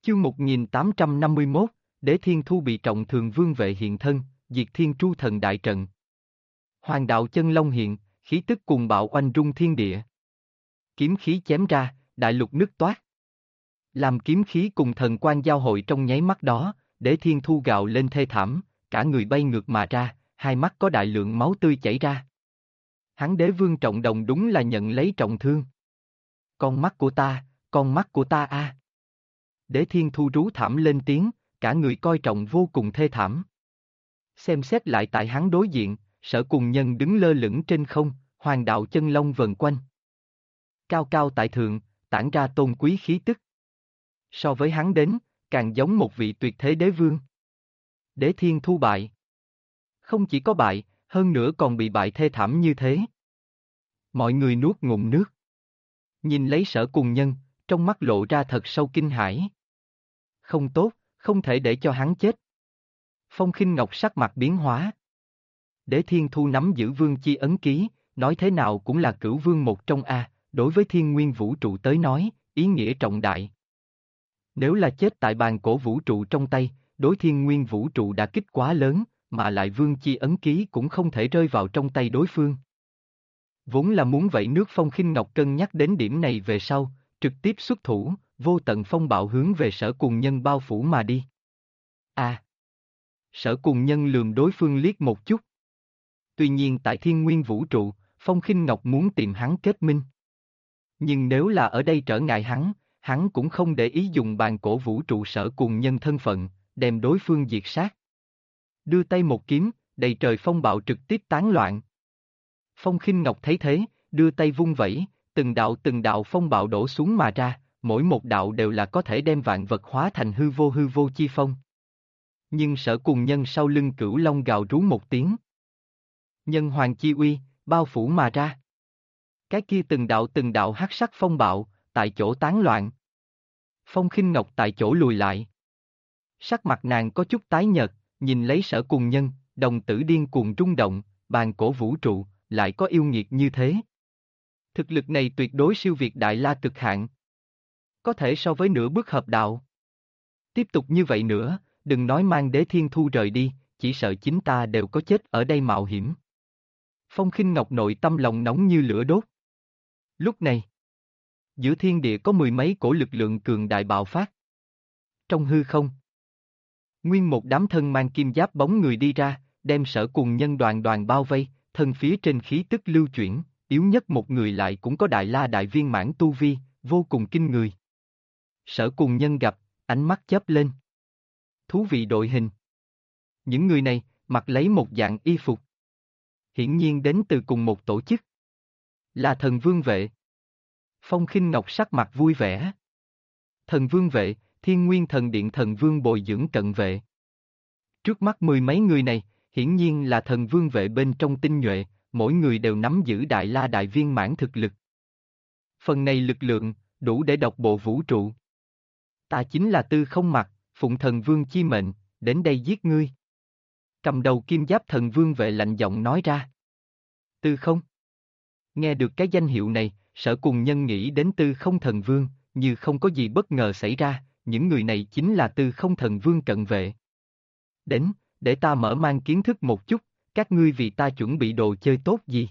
Chương 1851, Đế Thiên Thu bị trọng thường vương vệ hiện thân, diệt thiên tru thần đại trận. Hoàng đạo chân long hiện, khí tức cuồng bạo oanh rung thiên địa. Kiếm khí chém ra, đại lục nứt toát. Làm kiếm khí cùng thần quang giao hội trong nháy mắt đó, Đế Thiên Thu gào lên thê thảm, cả người bay ngược mà ra, hai mắt có đại lượng máu tươi chảy ra. Hắn Đế Vương Trọng Đồng đúng là nhận lấy trọng thương. Con mắt của ta a. Đế Thiên Thu rú thảm lên tiếng, cả người coi trọng vô cùng thê thảm. Xem xét lại tại hắn đối diện, Sở Cùng Nhân đứng lơ lửng trên không, hoàng đạo chân long vần quanh. Cao cao tại thượng, tản ra tôn quý khí tức. So với hắn đến, càng giống một vị tuyệt thế đế vương. Đế Thiên Thu bại. Không chỉ có bại, hơn nữa còn bị bại thê thảm như thế. Mọi người nuốt ngụm nước. Nhìn lấy Sở Cùng Nhân, trong mắt lộ ra thật sâu kinh hãi. Không tốt, không thể để cho hắn chết. Phong Khinh Ngọc sắc mặt biến hóa. Đế Thiên Thu nắm giữ vương chi ấn ký, nói thế nào cũng là cửu vương một trong A, đối với thiên nguyên vũ trụ tới nói, ý nghĩa trọng đại. Nếu là chết tại bàn cổ vũ trụ trong tay, đối thiên nguyên vũ trụ đã kích quá lớn, mà lại vương chi ấn ký cũng không thể rơi vào trong tay đối phương. Vốn là muốn vậy nước Phong Khinh Ngọc cân nhắc đến điểm này về sau, trực tiếp xuất thủ, vô tận phong bạo hướng về Sở Cùng Nhân bao phủ mà đi. Sở Cùng Nhân lườm đối phương liếc một chút. Tuy nhiên tại thiên nguyên vũ trụ, Phong Khinh Ngọc muốn tìm hắn kết minh. Nhưng nếu là ở đây trở ngại hắn cũng không để ý dùng bàn cổ vũ trụ Sở Cùng Nhân thân phận, đem đối phương diệt sát. Đưa tay một kiếm, đầy trời phong bạo trực tiếp tán loạn. Phong Khinh Ngọc thấy thế, đưa tay vung vẩy, từng đạo phong bạo đổ xuống mà ra, mỗi một đạo đều là có thể đem vạn vật hóa thành hư vô chi phong. Nhưng Sở Cùng Nhân sau lưng Cửu Long gào rú một tiếng. Nhân hoàng chi uy, bao phủ mà ra. Cái kia từng đạo hắc sắc phong bạo, tại chỗ tán loạn. Phong Khinh Ngọc tại chỗ lùi lại. Sắc mặt nàng có chút tái nhợt, nhìn lấy Sở Cùng Nhân, đồng tử điên cuồng rung động, bàn cổ vũ trụ, lại có yêu nghiệt như thế. Thực lực này tuyệt đối siêu việt Đại La cực hạn. Có thể so với nửa bước hợp đạo. Tiếp tục như vậy nữa, đừng nói mang Đế Thiên Thu rời đi, chỉ sợ chính ta đều có chết ở đây mạo hiểm. Phong Khinh Ngọc nội tâm lòng nóng như lửa đốt. Lúc này, giữa thiên địa có mười mấy cổ lực lượng cường đại bạo phát. Trong hư không, nguyên một đám thân mang kim giáp bóng người đi ra, đem Sở Cùng Nhân đoàn bao vây, thân phía trên khí tức lưu chuyển, yếu nhất một người lại cũng có Đại La đại viên mãn tu vi, vô cùng kinh người. Sở Cùng Nhân gặp, ánh mắt chớp lên. Thú vị đội hình. Những người này, mặc lấy một dạng y phục. Hiển nhiên đến từ cùng một tổ chức. Là thần vương vệ. Phong Khinh Ngọc sắc mặt vui vẻ. Thần vương vệ, Thiên Nguyên Thần Điện thần vương bồi dưỡng cận vệ. Trước mắt mười mấy người này, hiển nhiên là thần vương vệ bên trong tinh nhuệ, mỗi người đều nắm giữ Đại La đại viên mãn thực lực. Phần này lực lượng, đủ để độc bộ vũ trụ. Ta chính là Tư Không Mặc, phụng thần vương chi mệnh, đến đây giết ngươi. Cầm đầu kim giáp thần vương vệ lạnh giọng nói ra. Tư Không. Nghe được cái danh hiệu này, Sở Cùng Nhân nghĩ đến Tư Không thần vương, như không có gì bất ngờ xảy ra, những người này chính là Tư Không thần vương cận vệ. Đến, để ta mở mang kiến thức một chút, các ngươi vì ta chuẩn bị đồ chơi tốt gì?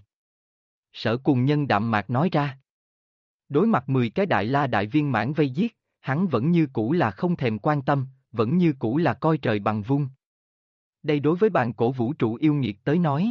Sở Cùng Nhân đạm mạc nói ra. Đối mặt 10 cái Đại La đại viên mãn vây giết, hắn vẫn như cũ là không thèm quan tâm, vẫn như cũ là coi trời bằng vung. Đây đối với bàn cổ vũ trụ yêu nghiệt tới nói.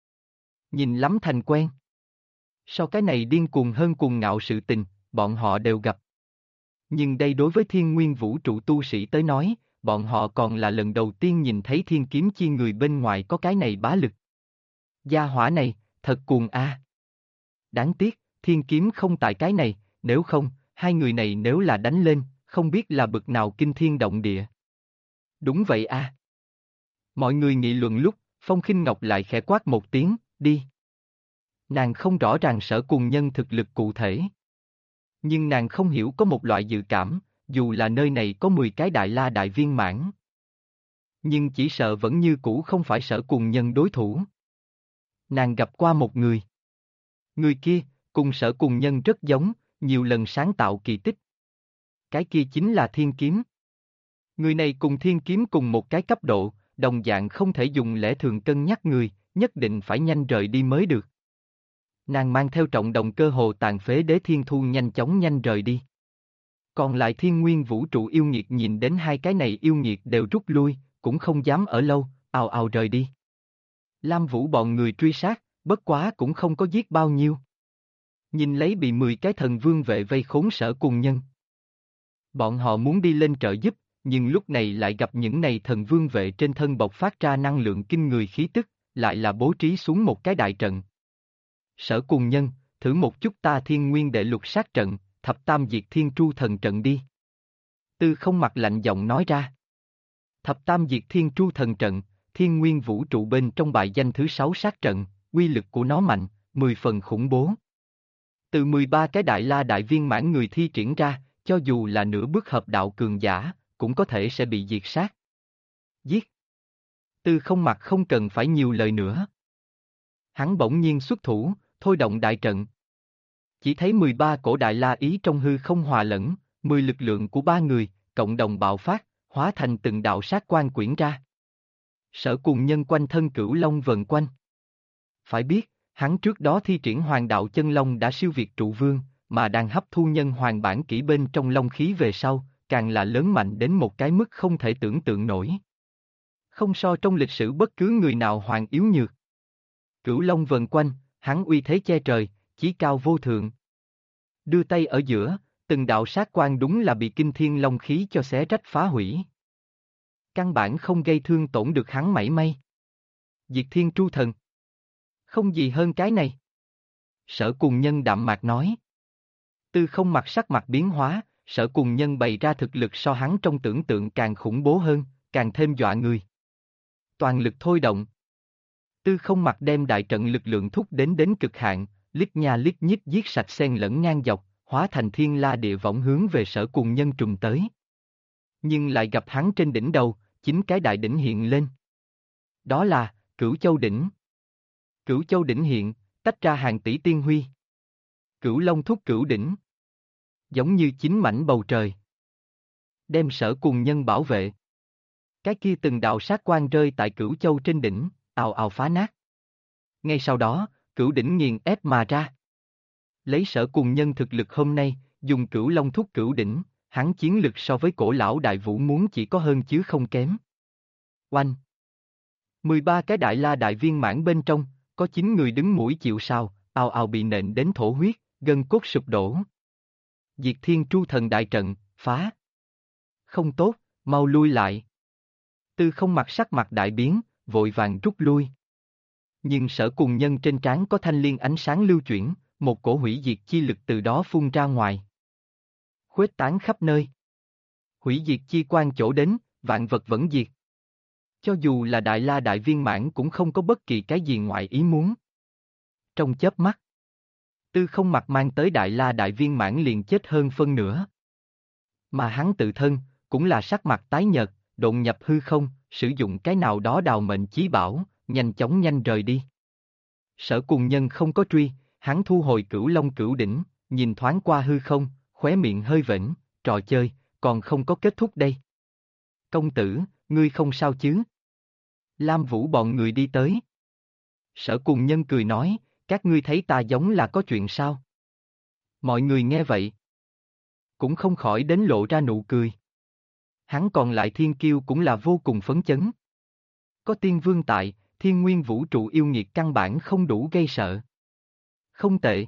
Nhìn lắm thành quen. Sau cái này điên cuồng hơn cuồng ngạo sự tình, bọn họ đều gặp. Nhưng đây đối với thiên nguyên vũ trụ tu sĩ tới nói, bọn họ còn là lần đầu tiên nhìn thấy thiên kiếm chi người bên ngoài có cái này bá lực. Gia hỏa này, thật cuồng a. Đáng tiếc, thiên kiếm không tại cái này, nếu không, hai người này nếu là đánh lên, không biết là bực nào kinh thiên động địa. Đúng vậy a. Mọi người nghị luận lúc, Phong Khinh Ngọc lại khẽ quát một tiếng, đi. Nàng không rõ ràng Sở Cùng Nhân thực lực cụ thể. Nhưng nàng không hiểu có một loại dự cảm, dù là nơi này có 10 cái Đại La đại viên mãn. Nhưng chỉ sợ vẫn như cũ không phải Sở Cùng Nhân đối thủ. Nàng gặp qua một người. Người kia, cùng Sở Cùng Nhân rất giống, nhiều lần sáng tạo kỳ tích. Cái kia chính là thiên kiếm. Người này cùng thiên kiếm cùng một cái cấp độ, đồng dạng không thể dùng lẽ thường cân nhắc người, nhất định phải nhanh rời đi mới được. Nàng mang theo trọng động cơ hồ tàn phế Đế Thiên Thu nhanh rời đi. Còn lại thiên nguyên vũ trụ yêu nghiệt nhìn đến hai cái này yêu nghiệt đều rút lui, cũng không dám ở lâu, ào ào rời đi. Lam Vũ bọn người truy sát, bất quá cũng không có giết bao nhiêu. Nhìn lấy bị 10 cái thần vương vệ vây khốn Sở Cùng Nhân. Bọn họ muốn đi lên trợ giúp, nhưng lúc này lại gặp những này thần vương vệ trên thân bộc phát ra năng lượng kinh người khí tức, lại là bố trí xuống một cái đại trận. Sở Cùng Nhân, thử một chút ta thiên nguyên đệ lục sát trận, thập tam diệt thiên tru thần trận đi. Tư Không mặt lạnh giọng nói ra. Thập tam diệt thiên tru thần trận, thiên nguyên vũ trụ bên trong bài danh thứ 6 sát trận, uy lực của nó mạnh, 10 phần khủng bố. Từ 13 cái đại la đại viên mãn người thi triển ra, cho dù là nửa bước hợp đạo cường giả, cũng có thể sẽ bị diệt sát. Giết! Tư Không mặt không cần phải nhiều lời nữa. Hắn bỗng nhiên xuất thủ, thôi động đại trận. Chỉ thấy 13 cổ đại la ý trong hư không hòa lẫn, 10 lực lượng của ba người, cộng đồng bạo phát, hóa thành từng đạo sát quan quyển ra. Sở Cùng Nhân quanh thân cửu long vần quanh. Phải biết, hắn trước đó thi triển hoàng đạo chân long đã siêu việt trụ vương, mà đang hấp thu nhân hoàng bản kỹ bên trong long khí về sau, càng là lớn mạnh đến một cái mức không thể tưởng tượng nổi. Không so trong lịch sử bất cứ người nào hoàng yếu nhược. Cửu long vần quanh, hắn uy thế che trời, chí cao vô thượng. Đưa tay ở giữa, từng đạo sát quan đúng là bị kinh thiên long khí cho xé rách phá hủy. Căn bản không gây thương tổn được hắn mảy may. Diệt thiên tru thần. Không gì hơn cái này. Sở Cùng Nhân đạm mạc nói. Tư Không mặt sắc mặt biến hóa, Sở Cùng Nhân bày ra thực lực so hắn trong tưởng tượng càng khủng bố hơn, càng thêm dọa người. Toàn lực thôi động. Tư Không mặt đem đại trận lực lượng thúc đến cực hạn, lít nha lít nhít giết sạch xen lẫn ngang dọc, hóa thành thiên la địa võng hướng về Sở Cùng Nhân trùng tới. Nhưng lại gặp hắn trên đỉnh đầu, 9 cái đại đỉnh hiện lên. Đó là Cửu Châu đỉnh. Cửu Châu đỉnh hiện, tách ra hàng tỷ tiên huy. Cửu Long thúc cửu đỉnh. Giống như 9 mảnh bầu trời. Đem Sở Cùng Nhân bảo vệ. Cái kia từng đạo sát quan rơi tại Cửu Châu trên đỉnh, ào ào phá nát. Ngay sau đó, cửu đỉnh nghiền ép mà ra. Lấy Sở Cùng Nhân thực lực hôm nay, dùng Cửu Long thúc cửu đỉnh, hắn chiến lực so với cổ lão đại vũ muốn chỉ có hơn chứ không kém. Oanh! 13 cái đại la đại viên mãn bên trong, có 9 người đứng mũi chịu sào, ào ào bị nện đến thổ huyết, gân cốt sụp đổ. Diệt thiên tru thần đại trận, phá! Không tốt, mau lui lại. Tư Không mặt sắc mặt đại biến, vội vàng rút lui. Nhưng Sở Cùng Nhân trên trán có thanh liên ánh sáng lưu chuyển, một cổ hủy diệt chi lực từ đó phun ra ngoài. Khuếch tán khắp nơi. Hủy diệt chi quan chỗ đến, vạn vật vẫn diệt. Cho dù là đại la đại viên mãn cũng không có bất kỳ cái gì ngoại ý muốn. Trong chớp mắt, Tư Không mặt mang tới đại la đại viên mãn liền chết hơn phân nửa. Mà hắn tự thân, cũng là sắc mặt tái nhợt, độn nhập hư không, sử dụng cái nào đó đào mệnh chí bảo, nhanh rời đi. Sở Cùng Nhân không có truy, hắn thu hồi Cửu Long cửu đỉnh, nhìn thoáng qua hư không, khóe miệng hơi vểnh, trò chơi, còn không có kết thúc đây. Công tử, ngươi không sao chứ? Lam Vũ bọn người đi tới. Sở Cùng Nhân cười nói, các ngươi thấy ta giống là có chuyện sao? Mọi người nghe vậy, cũng không khỏi đến lộ ra nụ cười. Hắn còn lại thiên kiêu cũng là vô cùng phấn chấn. Có tiên vương tại, thiên nguyên vũ trụ yêu nghiệt căn bản không đủ gây sợ. Không tệ.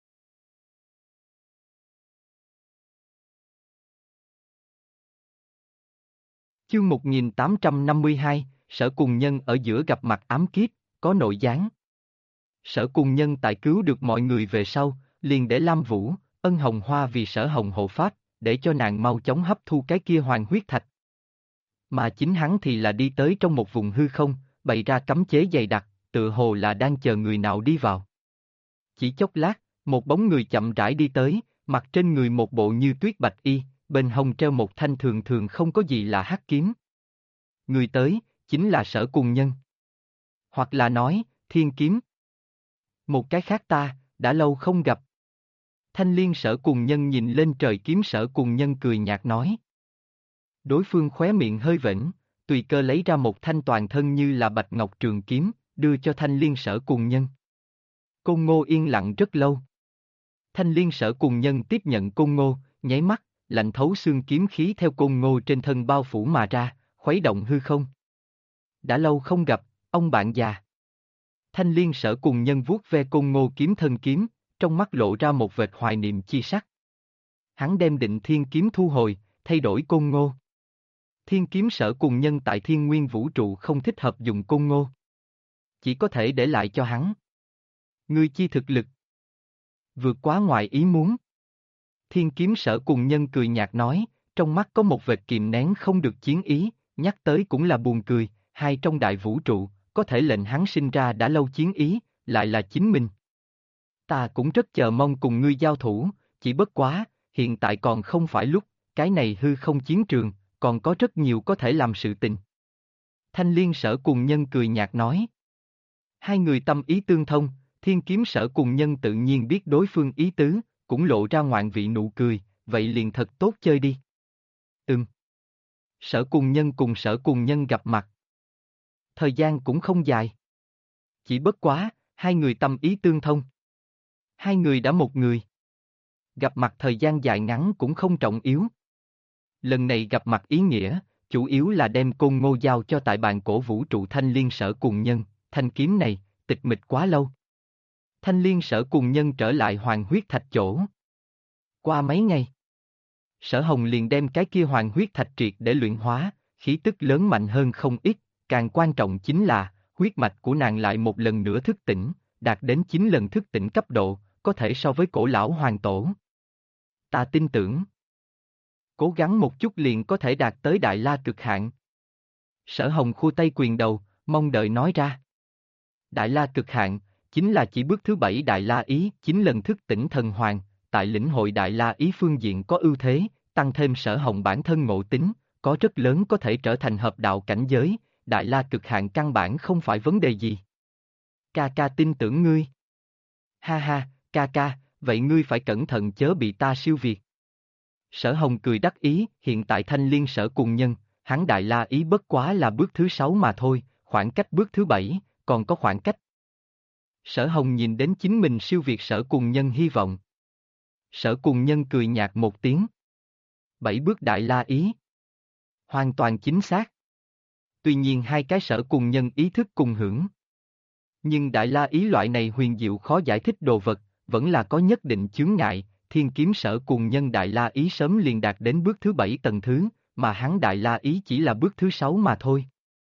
Chương 1852, Sở Cùng Nhân ở giữa gặp mặt ám kiếp, có nội gián. Sở Cùng Nhân tại cứu được mọi người về sau, liền để Lam Vũ, Ân Hồng Hoa vì Sở Hồng hộ pháp, để cho nàng mau chóng hấp thu cái kia hoàng huyết thạch. Mà chính hắn thì là đi tới trong một vùng hư không, bày ra cấm chế dày đặc, tựa hồ là đang chờ người nào đi vào. Chỉ chốc lát, một bóng người chậm rãi đi tới, mặc trên người một bộ như tuyết bạch y, bên hông treo một thanh thường thường không có gì là hắc kiếm. Người tới, chính là Sở Cùng Nhân. Hoặc là nói, thiên kiếm. Một cái khác ta, đã lâu không gặp. Thanh liên Sở Cùng Nhân nhìn lên trời kiếm Sở Cùng Nhân cười nhạt nói. Đối phương khóe miệng hơi vểnh, tùy cơ lấy ra một thanh toàn thân như là bạch ngọc trường kiếm, đưa cho Thanh Liên Sở Cùng Nhân. Côn Ngô yên lặng rất lâu. Thanh Liên Sở Cùng Nhân tiếp nhận Côn Ngô, nháy mắt, lạnh thấu xương kiếm khí theo Côn Ngô trên thân bao phủ mà ra, khuấy động hư không. Đã lâu không gặp, ông bạn già. Thanh Liên Sở Cùng Nhân vuốt ve Côn Ngô kiếm thân kiếm, trong mắt lộ ra một vệt hoài niệm chi sắc. Hắn đem Định Thiên kiếm thu hồi, thay đổi Côn Ngô. Thiên kiếm Sở Cùng Nhân tại Thiên Nguyên Vũ Trụ không thích hợp dùng Côn Ngô. Chỉ có thể để lại cho hắn. Ngươi chi thực lực vượt quá ngoài ý muốn. Thiên kiếm Sở Cùng Nhân cười nhạt nói, trong mắt có một vệt kìm nén không được chiến ý, nhắc tới cũng là buồn cười, hai trong đại vũ trụ, có thể lệnh hắn sinh ra đã lâu chiến ý, lại là chính mình. Ta cũng rất chờ mong cùng ngươi giao thủ, chỉ bất quá, hiện tại còn không phải lúc, cái này hư không chiến trường, còn có rất nhiều có thể làm sự tình. Thanh Liên Sở Cùng Nhân cười nhạt nói. Hai người tâm ý tương thông, Thiên kiếm Sở Cùng Nhân tự nhiên biết đối phương ý tứ, cũng lộ ra ngoạn vị nụ cười, vậy liền thật tốt chơi đi. Sở Cùng Nhân cùng Sở Cùng Nhân gặp mặt. Thời gian cũng không dài. Chỉ bất quá, hai người tâm ý tương thông. Hai người đã một người. Gặp mặt thời gian dài ngắn cũng không trọng yếu. Lần này gặp mặt ý nghĩa, chủ yếu là đem Côn Ngô giao cho tại bàn cổ vũ trụ Thanh Liên Sở Cùng Nhân, thanh kiếm này, tịch mịch quá lâu. Thanh Liên Sở Cùng Nhân trở lại Hoàng Huyết Thạch chỗ. Qua mấy ngày, Sở Hồng liền đem cái kia Hoàng Huyết Thạch triệt để luyện hóa, khí tức lớn mạnh hơn không ít, càng quan trọng chính là, huyết mạch của nàng lại một lần nữa thức tỉnh, đạt đến 9 lần thức tỉnh cấp độ, có thể so với cổ lão hoàng tổ. Ta tin tưởng, cố gắng một chút liền có thể đạt tới Đại La cực hạn. Sở Hồng khua tay quyền đầu, mong đợi nói ra. Đại La cực hạn, chính là chỉ bước thứ 7 Đại La Ý, 9 lần thức tỉnh thần hoàng, tại lĩnh hội Đại La Ý phương diện có ưu thế, tăng thêm Sở Hồng bản thân ngộ tính, có rất lớn có thể trở thành hợp đạo cảnh giới, Đại La cực hạn căn bản không phải vấn đề gì. Ca ca tin tưởng ngươi. Ha ha, ca ca, vậy ngươi phải cẩn thận chớ bị ta siêu việt. Sở Hồng cười đắc ý, hiện tại Thanh Liên Sở Cùng Nhân, hắn Đại La Ý bất quá là bước thứ 6 mà thôi, khoảng cách bước thứ 7, còn có khoảng cách. Sở Hồng nhìn đến chính mình siêu việt Sở Cùng Nhân hy vọng. Sở Cùng Nhân cười nhạt một tiếng. 7 bước Đại La Ý. Hoàn toàn chính xác. Tuy nhiên hai cái Sở Cùng Nhân ý thức cùng hưởng. Nhưng Đại La Ý loại này huyền diệu khó giải thích đồ vật, vẫn là có nhất định chướng ngại, Thiên kiếm Sở Cùng Nhân Đại La Ý sớm liền đạt đến bước thứ 7 tầng thứ, mà hắn Đại La Ý chỉ là bước thứ 6 mà thôi.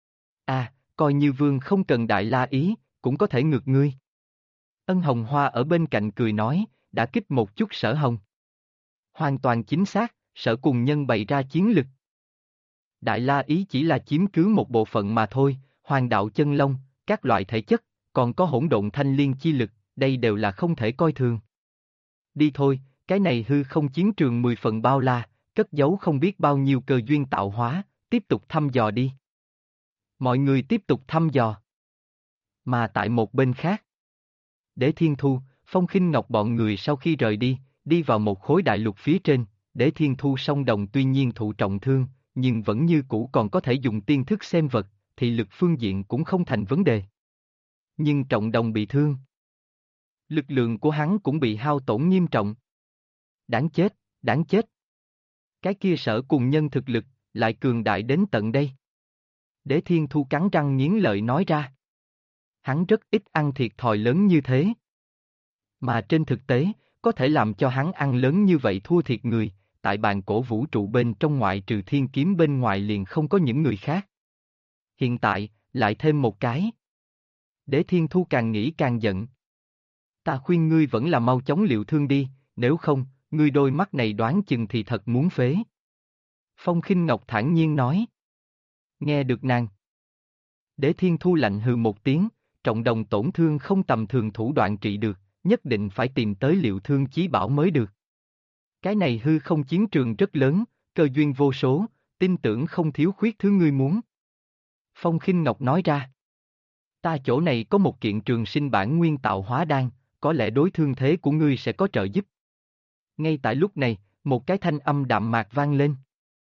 Coi như vương không cần Đại La Ý, cũng có thể ngược ngươi. Ân Hồng Hoa ở bên cạnh cười nói, đã kích một chút Sở Hồng. Hoàn toàn chính xác, Sở Cùng Nhân bày ra chiến lực. Đại La Ý chỉ là chiếm cứ một bộ phận mà thôi, Hoàng đạo chân long, các loại thể chất, còn có hỗn độn thanh liên chi lực, đây đều là không thể coi thường. Đi thôi, cái này hư không chiến trường 10 phần bao la, cất giấu không biết bao nhiêu cơ duyên tạo hóa, tiếp tục thăm dò đi. Mọi người tiếp tục thăm dò. Mà tại một bên khác, Đế Thiên Thu, Phong Khinh Ngọc bọn người sau khi rời đi, đi vào một khối đại lục phía trên, Đế Thiên Thu song đồng tuy nhiên thụ trọng thương, nhưng vẫn như cũ còn có thể dùng tiên thức xem vật, thì lực phương diện cũng không thành vấn đề. Nhưng trọng đồng bị thương. Lực lượng của hắn cũng bị hao tổn nghiêm trọng. Đáng chết, đáng chết. Cái kia Sở Cùng Nhân thực lực, lại cường đại đến tận đây. Đế Thiên Thu cắn răng nghiến lợi nói ra. Hắn rất ít ăn thiệt thòi lớn như thế. Mà trên thực tế, có thể làm cho hắn ăn lớn như vậy thua thiệt người, tại bàn cổ vũ trụ bên trong ngoại trừ thiên kiếm bên ngoài liền không có những người khác. Hiện tại, lại thêm một cái. Đế Thiên Thu càng nghĩ càng giận. Ta khuyên ngươi vẫn là mau chóng liệu thương đi, nếu không, ngươi đôi mắt này đoán chừng thì thật muốn phế. Phong Khinh Ngọc thản nhiên nói. Nghe được nàng. Đế Thiên Thu lạnh hừ một tiếng, trọng đồng tổn thương không tầm thường thủ đoạn trị được, nhất định phải tìm tới liệu thương chí bảo mới được. Cái này hư không chiến trường rất lớn, cơ duyên vô số, tin tưởng không thiếu khuyết thứ ngươi muốn. Phong Khinh Ngọc nói ra. Ta chỗ này có một kiện trường sinh bản nguyên tạo hóa đan, có lẽ đối thương thế của ngươi sẽ có trợ giúp. Ngay tại lúc này, một cái thanh âm đạm mạc vang lên.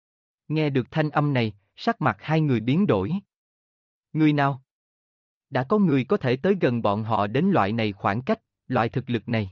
Nghe được thanh âm này, sắc mặt hai người biến đổi. Người nào? Đã có người có thể tới gần bọn họ đến loại này khoảng cách, loại thực lực này.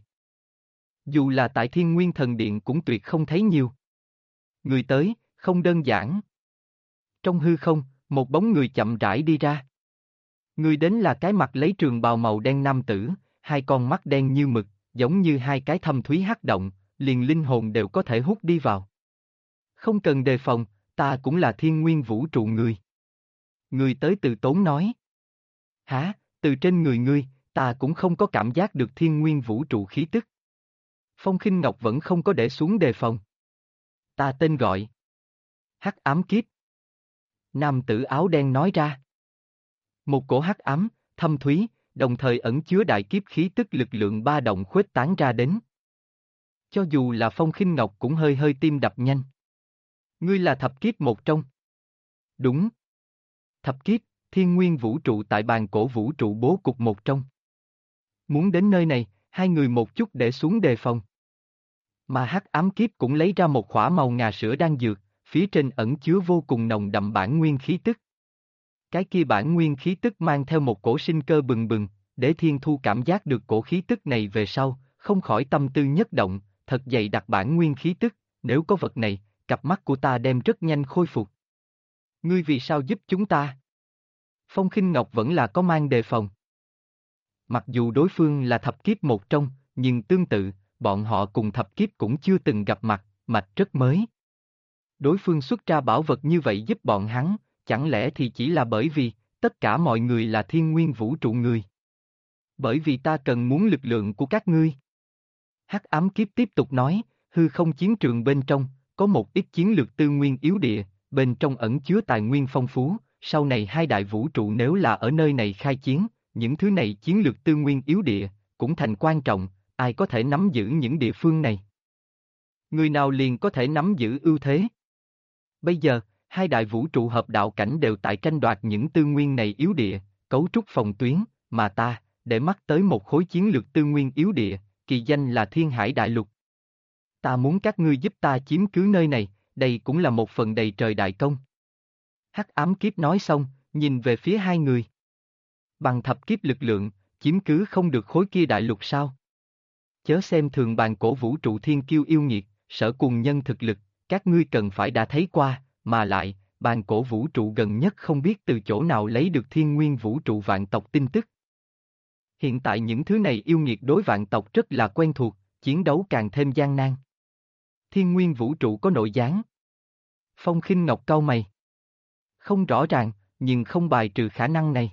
Dù là tại Thiên Nguyên Thần Điện cũng tuyệt không thấy nhiều. Người tới, không đơn giản. Trong hư không, một bóng người chậm rãi đi ra. Người đến là cái mặt lấy trường bào màu đen nam tử, hai con mắt đen như mực, giống như hai cái thâm thúy hắc động, liền linh hồn đều có thể hút đi vào. Không cần đề phòng, ta cũng là Thiên Nguyên Vũ Trụ người. Người tới từ tốn nói. Hả, từ trên người ngươi, ta cũng không có cảm giác được Thiên Nguyên Vũ Trụ khí tức. Phong Khinh Ngọc vẫn không có để xuống đề phòng. Ta tên gọi Hắc Ám Kiếp. Nam tử áo đen nói ra. Một cổ hắc ám, thâm thúy, đồng thời ẩn chứa đại kiếp khí tức lực lượng ba động khuếch tán ra đến. Cho dù là Phong Khinh Ngọc cũng hơi hơi tim đập nhanh. Ngươi là thập kiếp một trong. Đúng. Thập kiếp, Thiên Nguyên Vũ Trụ tại bàn cổ vũ trụ bố cục một trong. Muốn đến nơi này, hai người một chút để xuống đề phòng. Mà Hắc Ám Kiếp cũng lấy ra một khỏa màu ngà sữa đan dược, phía trên ẩn chứa vô cùng nồng đậm bản nguyên khí tức. Cái kia bản nguyên khí tức mang theo một cổ sinh cơ bừng bừng, để Thiên Thu cảm giác được cổ khí tức này về sau, không khỏi tâm tư nhất động, thật dày đặc bản nguyên khí tức, nếu có vật này, cặp mắt của ta đem rất nhanh khôi phục. Ngươi vì sao giúp chúng ta? Phong Khinh Ngọc vẫn là có mang đề phòng. Mặc dù đối phương là thập kiếp một trong, nhưng tương tự, bọn họ cùng thập kiếp cũng chưa từng gặp mặt, mạch rất mới. Đối phương xuất ra bảo vật như vậy giúp bọn hắn, chẳng lẽ thì chỉ là bởi vì, tất cả mọi người là Thiên Nguyên Vũ Trụ người. Bởi vì ta cần muốn lực lượng của các ngươi. Hắc Ám Kiếp tiếp tục nói, hư không chiến trường bên trong, có một ít chiến lược tư nguyên yếu địa, bên trong ẩn chứa tài nguyên phong phú, sau này hai đại vũ trụ nếu là ở nơi này khai chiến, những thứ này chiến lược tư nguyên yếu địa, cũng thành quan trọng, ai có thể nắm giữ những địa phương này. Người nào liền có thể nắm giữ ưu thế. Bây giờ, hai đại vũ trụ hợp đạo cảnh đều tại tranh đoạt những tư nguyên này yếu địa, cấu trúc phòng tuyến, mà ta, để mắt tới một khối chiến lược tư nguyên yếu địa, kỳ danh là Thiên Hải Đại Lục. Ta muốn các ngươi giúp ta chiếm cứ nơi này, đây cũng là một phần đầy trời đại công. Hắc Ám Kiếp nói xong, nhìn về phía hai người. Bằng thập kiếp lực lượng, chiếm cứ không được khối kia đại lục sao? Chớ xem thường bàn cổ vũ trụ thiên kiêu yêu nghiệt, sở cùng nhân thực lực, các ngươi cần phải đã thấy qua, mà lại, bàn cổ vũ trụ gần nhất không biết từ chỗ nào lấy được thiên nguyên vũ trụ vạn tộc tin tức. Hiện tại những thứ này yêu nghiệt đối vạn tộc rất là quen thuộc, chiến đấu càng thêm gian nan. Thiên nguyên vũ trụ có nội gián. Phong Khinh Ngọc cau mày. Không rõ ràng, nhưng không bài trừ khả năng này.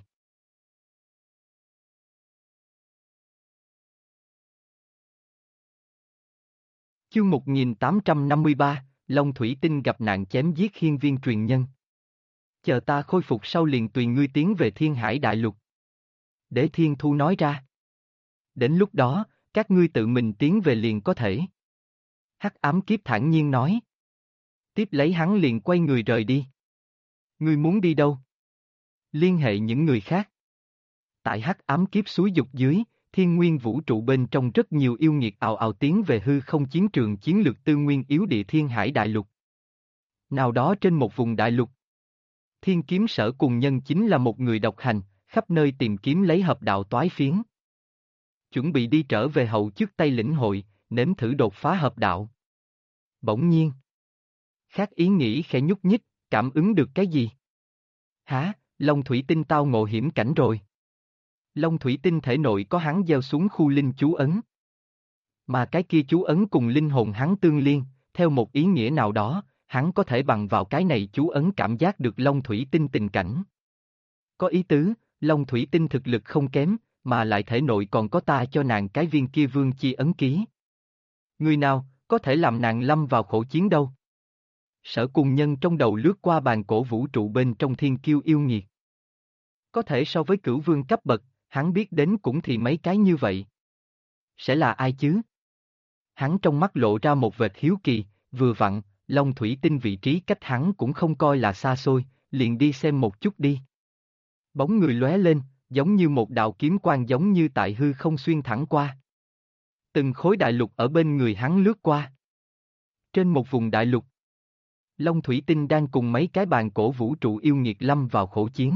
Chương 1853, Long Thủy Tinh gặp nạn chém giết hiên viên truyền nhân. Chờ ta khôi phục sau liền tùy ngươi tiến về Thiên Hải Đại Lục. Để Thiên Thu nói ra. Đến lúc đó, các ngươi tự mình tiến về liền có thể. Hắc Ám Kiếp thản nhiên nói. Tiếp lấy hắn liền quay người rời đi. Ngươi muốn đi đâu? Liên hệ những người khác. Tại Hắc Ám Kiếp xúi dục dưới, Thiên Nguyên Vũ Trụ bên trong rất nhiều yêu nghiệt ào ào tiến về hư không chiến trường chiến lược tư nguyên yếu địa Thiên Hải Đại Lục. Nào đó trên một vùng đại lục, Thiên Kiếm Sở cùng nhân chính là một người độc hành, khắp nơi tìm kiếm lấy hợp đạo toái phiến. Chuẩn bị đi trở về hậu chức Tây lĩnh hội, nếm thử đột phá hợp đạo. Bỗng nhiên, khác ý nghĩ khẽ nhúc nhích, cảm ứng được cái gì? Hả, Long Thủy Tinh tao ngộ hiểm cảnh rồi. Long Thủy Tinh thể nội có hắn gieo xuống khu linh chú ấn. Mà cái kia chú ấn cùng linh hồn hắn tương liên, theo một ý nghĩa nào đó, hắn có thể bằng vào cái này chú ấn cảm giác được Long Thủy Tinh tình cảnh. Có ý tứ, Long Thủy Tinh thực lực không kém, mà lại thể nội còn có ta cho nàng cái viên kia vương chi ấn ký. Người nào, có thể làm nàng lâm vào khổ chiến đâu? Sở cùng nhân trong đầu lướt qua bàn cổ vũ trụ bên trong thiên kiêu yêu nghiệt. Có thể so với cửu vương cấp bậc, hắn biết đến cũng thì mấy cái như vậy. Sẽ là ai chứ? Hắn trong mắt lộ ra một vệt hiếu kỳ, vừa vặn, Long Thủy Tinh vị trí cách hắn cũng không coi là xa xôi, liền đi xem một chút đi. Bóng người lóe lên, giống như một đạo kiếm quang giống như tại hư không xuyên thẳng qua. Từng khối đại lục ở bên người hắn lướt qua. Trên một vùng đại lục, Long thủy tinh đang cùng mấy cái bàn cổ vũ trụ yêu nghiệt lâm vào khổ chiến.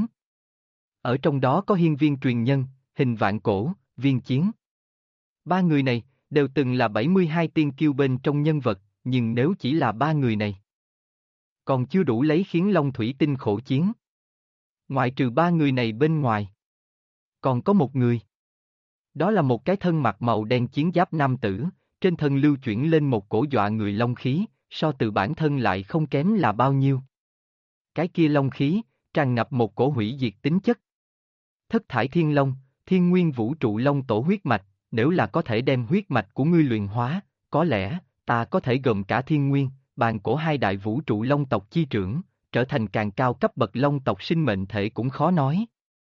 Ở trong đó có hiên viên truyền nhân, hình vạn cổ, viên chiến. Ba người này, đều từng là 72 tiên kiêu bên trong nhân vật, nhưng nếu chỉ là ba người này, còn chưa đủ lấy khiến Long thủy tinh khổ chiến. Ngoại trừ ba người này bên ngoài, còn có một người. Đó là một cái thân mặc màu đen chiến giáp nam tử, trên thân lưu chuyển lên một cổ dọa người long khí, so từ bản thân lại không kém là bao nhiêu. Cái kia long khí, tràn ngập một cổ hủy diệt tính chất. Thất thải thiên long, thiên nguyên vũ trụ long tổ huyết mạch, nếu là có thể đem huyết mạch của ngươi luyện hóa, có lẽ, ta có thể gồm cả thiên nguyên, bàn cổ hai đại vũ trụ long tộc chi trưởng, trở thành càng cao cấp bậc long tộc sinh mệnh thể cũng khó nói.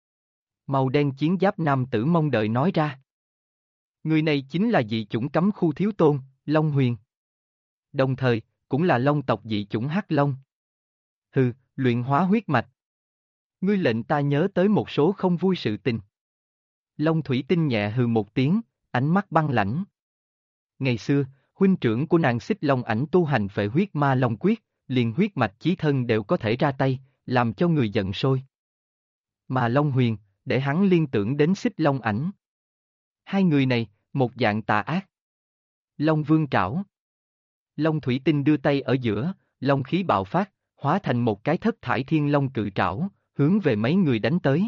Màu đen chiến giáp nam tử mong đợi nói ra. Người này chính là dị chủng cấm khu thiếu tôn, Long Huyền. Đồng thời, cũng là long tộc dị chủng Hắc Long. Hừ, luyện hóa huyết mạch. Ngươi lệnh ta nhớ tới một số không vui sự tình. Long thủy tinh nhẹ hừ một tiếng, ánh mắt băng lãnh. Ngày xưa, huynh trưởng của nàng Xích Long ảnh tu hành phệ huyết ma long quyết, liền huyết mạch chí thân đều có thể ra tay, làm cho người giận sôi. Mà Long Huyền, để hắn liên tưởng đến Xích Long ảnh. Hai người này, một dạng tà ác. Long Vương trảo. Long thủy tinh đưa tay ở giữa, long khí bạo phát, hóa thành một cái thất thải thiên long cự trảo, hướng về mấy người đánh tới.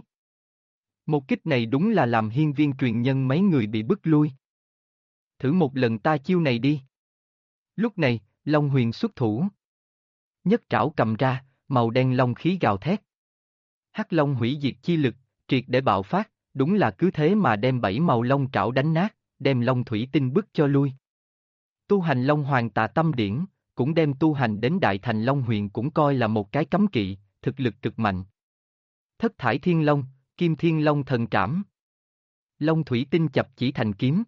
Một kích này đúng là làm hiên viên truyền nhân mấy người bị bức lui. Thử một lần ta chiêu này đi. Lúc này, Long Huyền xuất thủ. Nhất trảo cầm ra, màu đen long khí gào thét. Hắc Long hủy diệt chi lực, triệt để bạo phát, đúng là cứ thế mà đem bảy màu long trảo đánh nát, đem long thủy tinh bức cho lui. Tu hành Long Hoàng Tà Tâm Điển, cũng đem tu hành đến Đại Thành Long Huyền cũng coi là một cái cấm kỵ, thực lực cực mạnh. Thất thải thiên long, Kim Thiên Long thần trảm. Long thủy tinh chập chỉ thành kiếm.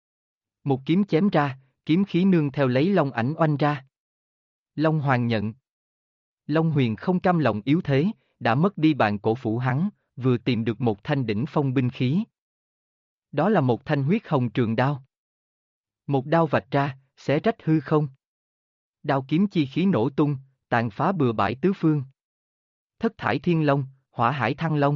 Một kiếm chém ra, kiếm khí nương theo lấy long ảnh oanh ra. Long Hoàng nhận. Long Huyền không cam lòng yếu thế, đã mất đi bàn cổ phủ hắn, vừa tìm được một thanh đỉnh phong binh khí. Đó là một thanh huyết hồng trường đao. Một đao vạch ra, xé rách hư không. Đao kiếm chi khí nổ tung, tàn phá bừa bãi tứ phương. Thất thải thiên long, hỏa hải thăng long.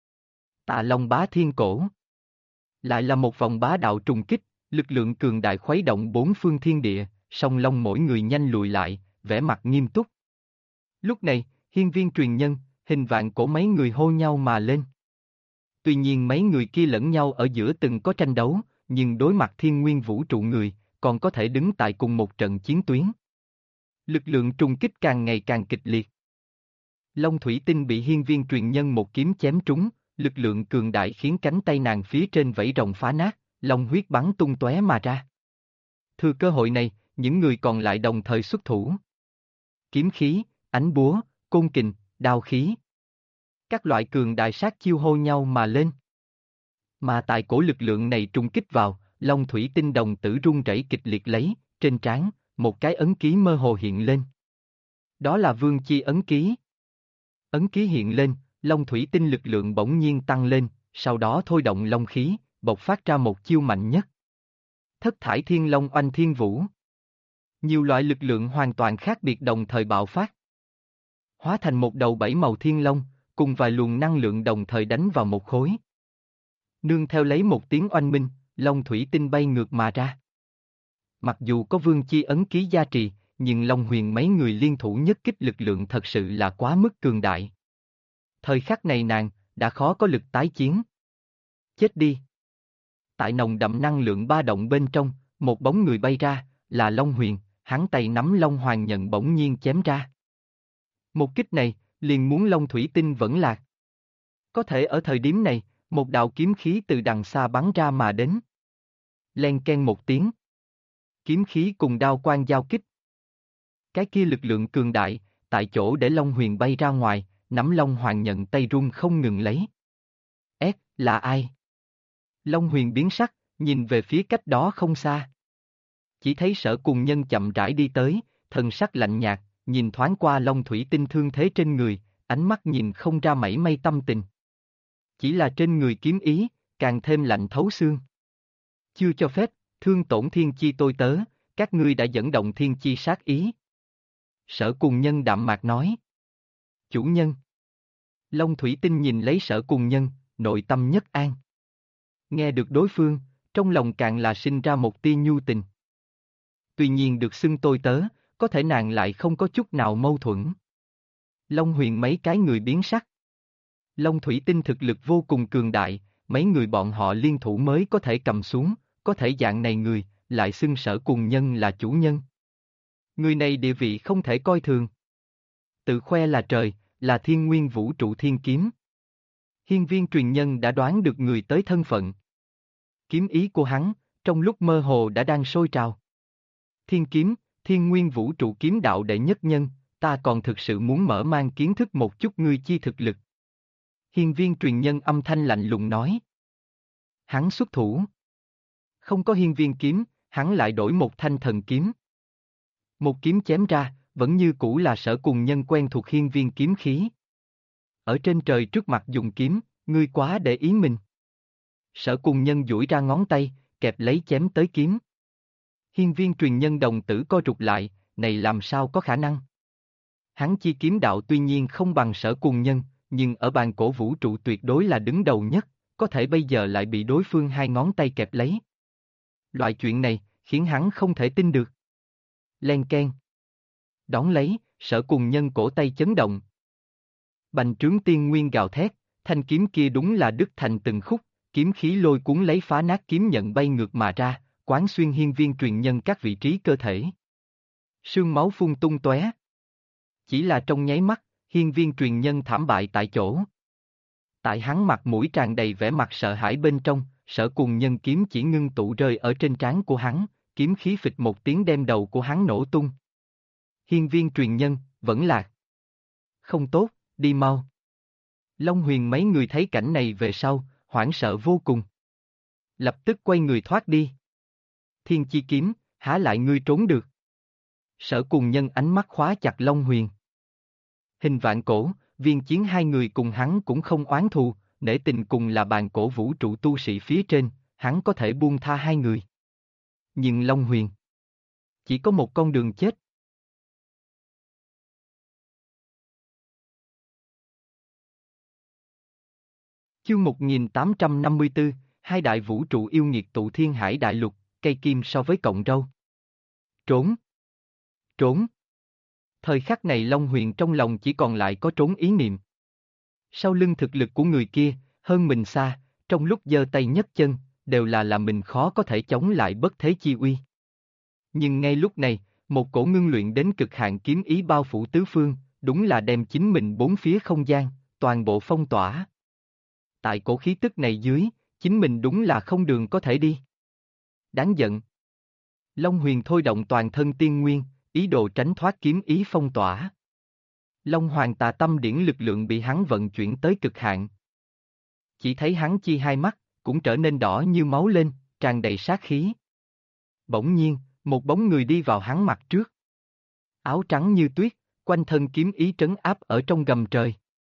Tạ long bá thiên cổ. Lại là một vòng bá đạo trùng kích, lực lượng cường đại khuấy động bốn phương thiên địa, song long mỗi người nhanh lùi lại, vẻ mặt nghiêm túc. Lúc này, hiên viên truyền nhân, hình vạn cổ mấy người hô nhau mà lên. Tuy nhiên mấy người kia lẫn nhau ở giữa từng có tranh đấu, nhưng đối mặt thiên nguyên vũ trụ người, còn có thể đứng tại cùng một trận chiến tuyến. Lực lượng trùng kích càng ngày càng kịch liệt. Long thủy tinh bị hiên viên truyền nhân một kiếm chém trúng, lực lượng cường đại khiến cánh tay nàng phía trên vảy rồng phá nát, long huyết bắn tung tóe mà ra. Thừa cơ hội này, những người còn lại đồng thời xuất thủ. Kiếm khí, ánh búa, côn kình, đao khí. Các loại cường đại sát chiêu hô nhau mà lên. Mà tại cổ lực lượng này trùng kích vào, long thủy tinh đồng tử rung rẩy kịch liệt lấy, trên trán, một cái ấn ký mơ hồ hiện lên. Đó là vương chi ấn ký. Ấn ký hiện lên, long thủy tinh lực lượng bỗng nhiên tăng lên, sau đó thôi động long khí, bộc phát ra một chiêu mạnh nhất. Thất thải thiên long oanh thiên vũ. Nhiều loại lực lượng hoàn toàn khác biệt đồng thời bạo phát. Hóa thành một đầu bảy màu thiên long, cùng vài luồng năng lượng đồng thời đánh vào một khối. Nương theo lấy một tiếng oanh minh, long thủy tinh bay ngược mà ra. Mặc dù có vương chi ấn ký gia trì, nhưng Long Huyền mấy người liên thủ nhất kích lực lượng thật sự là quá mức cường đại. Thời khắc này nàng, đã khó có lực tái chiến. Chết đi. Tại nồng đậm năng lượng ba động bên trong, một bóng người bay ra, là Long Huyền, hắn tay nắm Long Hoàng nhận bỗng nhiên chém ra. Một kích này, liền muốn Long Thủy Tinh vẫn lạc. Có thể ở thời điểm này, một đạo kiếm khí từ đằng xa bắn ra mà đến. Len ken một tiếng. Kiếm khí cùng đao quang giao kích. Cái kia lực lượng cường đại, tại chỗ để Long Huyền bay ra ngoài, nắm Long Hoàng nhận tay run không ngừng lấy. Là ai? Long Huyền biến sắc, nhìn về phía cách đó không xa. Chỉ thấy Sở Cùng Nhân chậm rãi đi tới, thần sắc lạnh nhạt, nhìn thoáng qua Long Thủy Tinh thương thế trên người, ánh mắt nhìn không ra mảy may tâm tình. Chỉ là trên người kiếm ý, càng thêm lạnh thấu xương. Chưa cho phép, thương tổn thiên chi tôi tớ, các ngươi đã dẫn động thiên chi sát ý. Sở Cùng Nhân đạm mạc nói. Chủ nhân. Long Thủy Tinh nhìn lấy Sở Cùng Nhân, nội tâm nhất an. Nghe được đối phương, trong lòng càng là sinh ra một tia nhu tình. Tuy nhiên được xưng tôi tớ, có thể nàng lại không có chút nào mâu thuẫn. Long Huyền mấy cái người biến sắc. Long Thủy Tinh thực lực vô cùng cường đại, mấy người bọn họ liên thủ mới có thể cầm xuống, có thể dạng này người, lại xưng Sở Cùng Nhân là chủ nhân. Người này địa vị không thể coi thường. Tự khoe là trời, là thiên nguyên vũ trụ thiên kiếm. Hiên viên truyền nhân đã đoán được người tới thân phận. Kiếm ý của hắn, trong lúc mơ hồ đã đang sôi trào. Thiên kiếm, thiên nguyên vũ trụ kiếm đạo đệ nhất nhân, ta còn thực sự muốn mở mang kiến thức một chút ngươi chi thực lực. Hiên viên truyền nhân âm thanh lạnh lùng nói. Hắn xuất thủ. Không có hiên viên kiếm, hắn lại đổi một thanh thần kiếm. Một kiếm chém ra, vẫn như cũ là Sở Cùng Nhân quen thuộc hiên viên kiếm khí. Ở trên trời trước mặt dùng kiếm, ngươi quá để ý mình. Sở Cùng Nhân duỗi ra ngón tay, kẹp lấy chém tới kiếm. Hiên viên truyền nhân đồng tử co rụt lại, này làm sao có khả năng. Hắn chi kiếm đạo tuy nhiên không bằng Sở Cùng Nhân, nhưng ở bàn cổ vũ trụ tuyệt đối là đứng đầu nhất, có thể bây giờ lại bị đối phương hai ngón tay kẹp lấy. Loại chuyện này, khiến hắn không thể tin được. Len keng. Đón lấy, Sở Cùng Nhân cổ tay chấn động. Bành trướng tiên nguyên gào thét, thanh kiếm kia đúng là đứt thành từng khúc, kiếm khí lôi cuốn lấy phá nát kiếm nhận bay ngược mà ra, quán xuyên hiên viên truyền nhân các vị trí cơ thể. Sương máu phun tung tóe. Chỉ là trong nháy mắt, hiên viên truyền nhân thảm bại tại chỗ. Tại hắn mặt mũi tràn đầy vẻ mặt sợ hãi bên trong, Sở Cùng Nhân kiếm chỉ ngưng tụ rơi ở trên trán của hắn, kiếm khí phịch một tiếng đem đầu của hắn nổ tung. Hiên viên truyền nhân, vẫn lạc. Không tốt, đi mau. Long Huyền mấy người thấy cảnh này về sau, hoảng sợ vô cùng. Lập tức quay người thoát đi. Thiên chi kiếm, há lại ngươi trốn được. Sở Cùng Nhân ánh mắt khóa chặt Long Huyền. Hình vạn cổ, viên chiến hai người cùng hắn cũng không oán thù, nể tình cùng là bàn cổ vũ trụ tu sĩ phía trên, hắn có thể buông tha hai người. Nhưng Long Huyền chỉ có một con đường chết. Chương 1854, hai đại vũ trụ yêu nghiệt tụ thiên hải đại lục, cây kim so với cọng râu. Trốn! Trốn! Thời khắc này Long Huyền trong lòng chỉ còn lại có trốn ý niệm. Sau lưng thực lực của người kia, hơn mình xa, trong lúc giơ tay nhấc chân, đều là làm mình khó có thể chống lại bất thế chi uy. Nhưng ngay lúc này, một cổ ngưng luyện đến cực hạn kiếm ý bao phủ tứ phương, đúng là đem chính mình bốn phía không gian, toàn bộ phong tỏa. Tại cổ khí tức này dưới, chính mình đúng là không đường có thể đi. Đáng giận. Long Huyền thôi động toàn thân tiên nguyên, ý đồ tránh thoát kiếm ý phong tỏa. Long Hoàng Tà Tâm điển lực lượng bị hắn vận chuyển tới cực hạn. Chỉ thấy hắn chi hai mắt, cũng trở nên đỏ như máu lên, tràn đầy sát khí. Bỗng nhiên, một bóng người đi vào hắn mặt trước. Áo trắng như tuyết, quanh thân kiếm ý trấn áp ở trong gầm trời.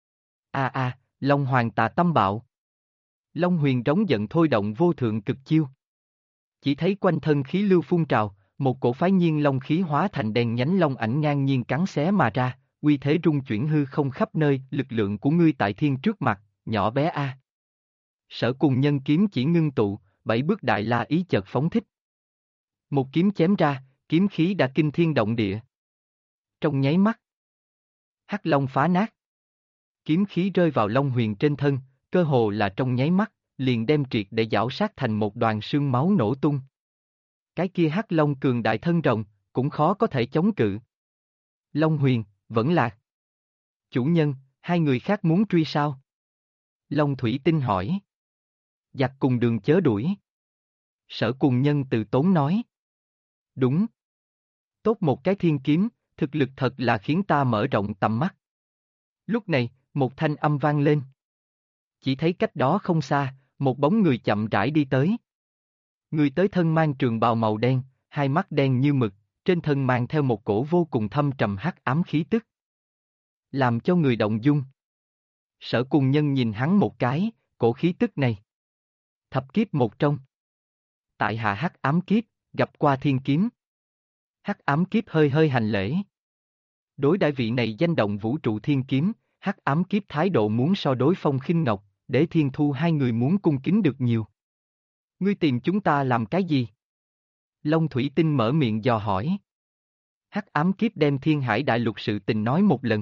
Long Hoàng Tà Tâm bạo. Long Huyền trống giận thôi động vô thượng cực chiêu. Chỉ thấy quanh thân khí lưu phun trào, một cổ phái nhiên long khí hóa thành đèn nhánh long ảnh ngang nhiên cắn xé mà ra, uy thế rung chuyển hư không khắp nơi, lực lượng của ngươi tại thiên trước mặt, nhỏ bé a. Sở Cùng Nhân kiếm chỉ ngưng tụ, bảy bước đại la ý chợt phóng thích. Một kiếm chém ra, kiếm khí đã kinh thiên động địa. Trong nháy mắt, hắc long phá nát. Kiếm khí rơi vào Long Huyền trên thân, cơ hồ là trong nháy mắt, liền đem triệt để giảo sát thành một đoàn sương máu nổ tung. Cái kia hắc long cường đại thân rồng, cũng khó có thể chống cự. Long Huyền, vẫn lạc. Chủ nhân, hai người khác muốn truy sao? Long Thủy Tinh hỏi. Giặc cùng đường chớ đuổi. Sở Cùng Nhân từ tốn nói. Đúng. Tốt một cái thiên kiếm, thực lực thật là khiến ta mở rộng tầm mắt. Lúc này, một thanh âm vang lên. Chỉ thấy cách đó không xa, một bóng người chậm rãi đi tới. Người tới thân mang trường bào màu đen, hai mắt đen như mực, trên thân mang theo một cổ vô cùng thâm trầm hắc ám khí tức. Làm cho người động dung. Sở Cùng Nhân nhìn hắn một cái, cổ khí tức này. Thập kiếp một trong. Tại hạ hắc ám kiếp, gặp qua thiên kiếm. Hắc ám kiếp hơi hơi hành lễ. Đối đãi vị này danh động vũ trụ thiên kiếm, hắc ám kiếp thái độ muốn so đối Phong Khinh Ngọc, Đế Thiên Thu hai người muốn cung kính được nhiều. Ngươi tìm chúng ta làm cái gì? Long Thủy Tinh mở miệng dò hỏi. Hắc ám kiếp đem Thiên Hải Đại Lục sự tình nói một lần.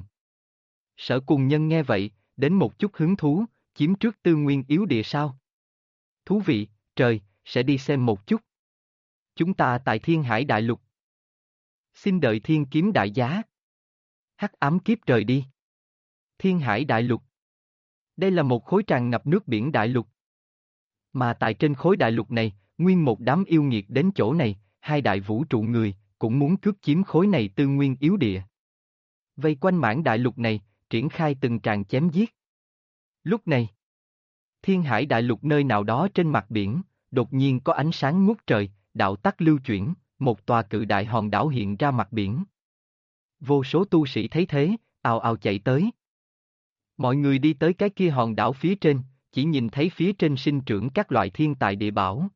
Sở Cùng Nhân nghe vậy, đến một chút hứng thú, chiếm trước tư nguyên yếu địa sao? Thú vị, trời, sẽ đi xem một chút. Chúng ta tại Thiên Hải Đại Lục. Xin đợi thiên kiếm đại giá. Hắc ám kiếp rời đi. Thiên Hải Đại Lục. Đây là một khối tràn ngập nước biển đại lục. Mà tại trên khối đại lục này, nguyên một đám yêu nghiệt đến chỗ này, hai đại vũ trụ người, cũng muốn cướp chiếm khối này tư nguyên yếu địa. Vây quanh mảng đại lục này, triển khai từng tràng chém giết. Lúc này, Thiên Hải Đại Lục nơi nào đó trên mặt biển, đột nhiên có ánh sáng ngút trời, đạo tắc lưu chuyển, một tòa cự đại hòn đảo hiện ra mặt biển. Vô số tu sĩ thấy thế, ào ào chạy tới. Mọi người đi tới cái kia hòn đảo phía trên, chỉ nhìn thấy phía trên sinh trưởng các loại thiên tài địa bảo.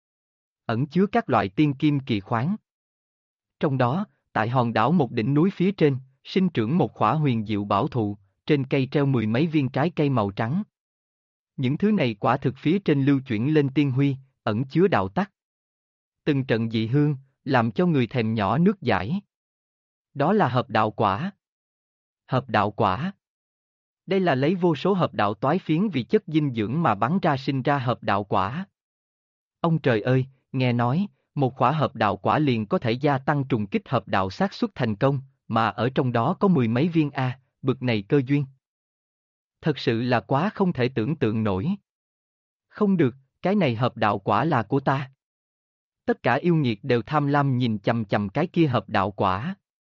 Ẩn chứa các loại tiên kim kỳ khoáng. Trong đó, tại hòn đảo một đỉnh núi phía trên, sinh trưởng một khỏa huyền diệu bảo thụ, trên cây treo mười mấy viên trái cây màu trắng. Những thứ này quả thực phía trên lưu chuyển lên tiên huy, ẩn chứa đạo tắc. Từng trận dị hương, làm cho người thèm nhỏ nước dãi. Đó là hợp đạo quả. Hợp đạo quả. Đây là lấy vô số hợp đạo toái phiến vì chất dinh dưỡng mà bắn ra sinh ra hợp đạo quả. Ông trời ơi, nghe nói, một khỏa hợp đạo quả liền có thể gia tăng trùng kích hợp đạo xác suất thành công, mà ở trong đó có mười mấy viên A, bực này cơ duyên. Thật sự là quá không thể tưởng tượng nổi. Không được, cái này hợp đạo quả là của ta. Tất cả yêu nghiệt đều tham lam nhìn chằm chằm cái kia hợp đạo quả.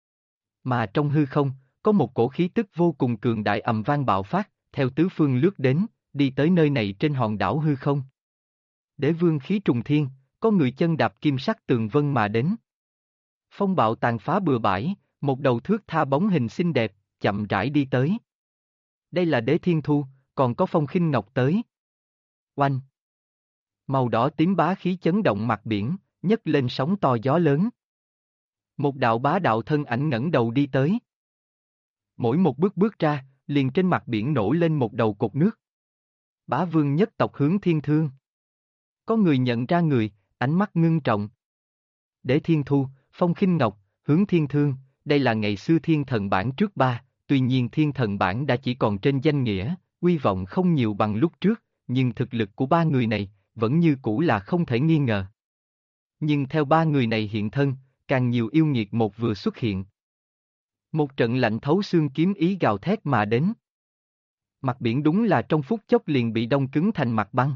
Mà trong hư không, có một cổ khí tức vô cùng cường đại ầm vang bạo phát, theo tứ phương lướt đến, đi tới nơi này trên hòn đảo hư không. Đế vương khí trùng thiên, có người chân đạp kim sắc tường vân mà đến. Phong bạo tàn phá bừa bãi, một đầu thước tha bóng hình xinh đẹp, chậm rãi đi tới. Đây là Đế Thiên Thu, còn có Phong Khinh Ngọc tới. Oanh! Màu đỏ tím bá khí chấn động mặt biển, nhấc lên sóng to gió lớn. Một đạo bá đạo thân ảnh ngẩng đầu đi tới. Mỗi một bước bước ra, liền trên mặt biển nổ lên một đầu cột nước. Bá vương nhất tộc Hướng Thiên Thương. Có người nhận ra người, ánh mắt ngưng trọng. Đế Thiên Thu, Phong Khinh Ngọc, Hướng Thiên Thương, đây là ngày xưa thiên thần bản trước ba, tuy nhiên thiên thần bản đã chỉ còn trên danh nghĩa, uy vọng không nhiều bằng lúc trước, nhưng thực lực của ba người này, vẫn như cũ là không thể nghi ngờ. Nhưng theo ba người này hiện thân, càng nhiều yêu nghiệt một vừa xuất hiện. Một trận lạnh thấu xương kiếm ý gào thét mà đến. Mặt biển đúng là trong phút chốc liền bị đông cứng thành mặt băng.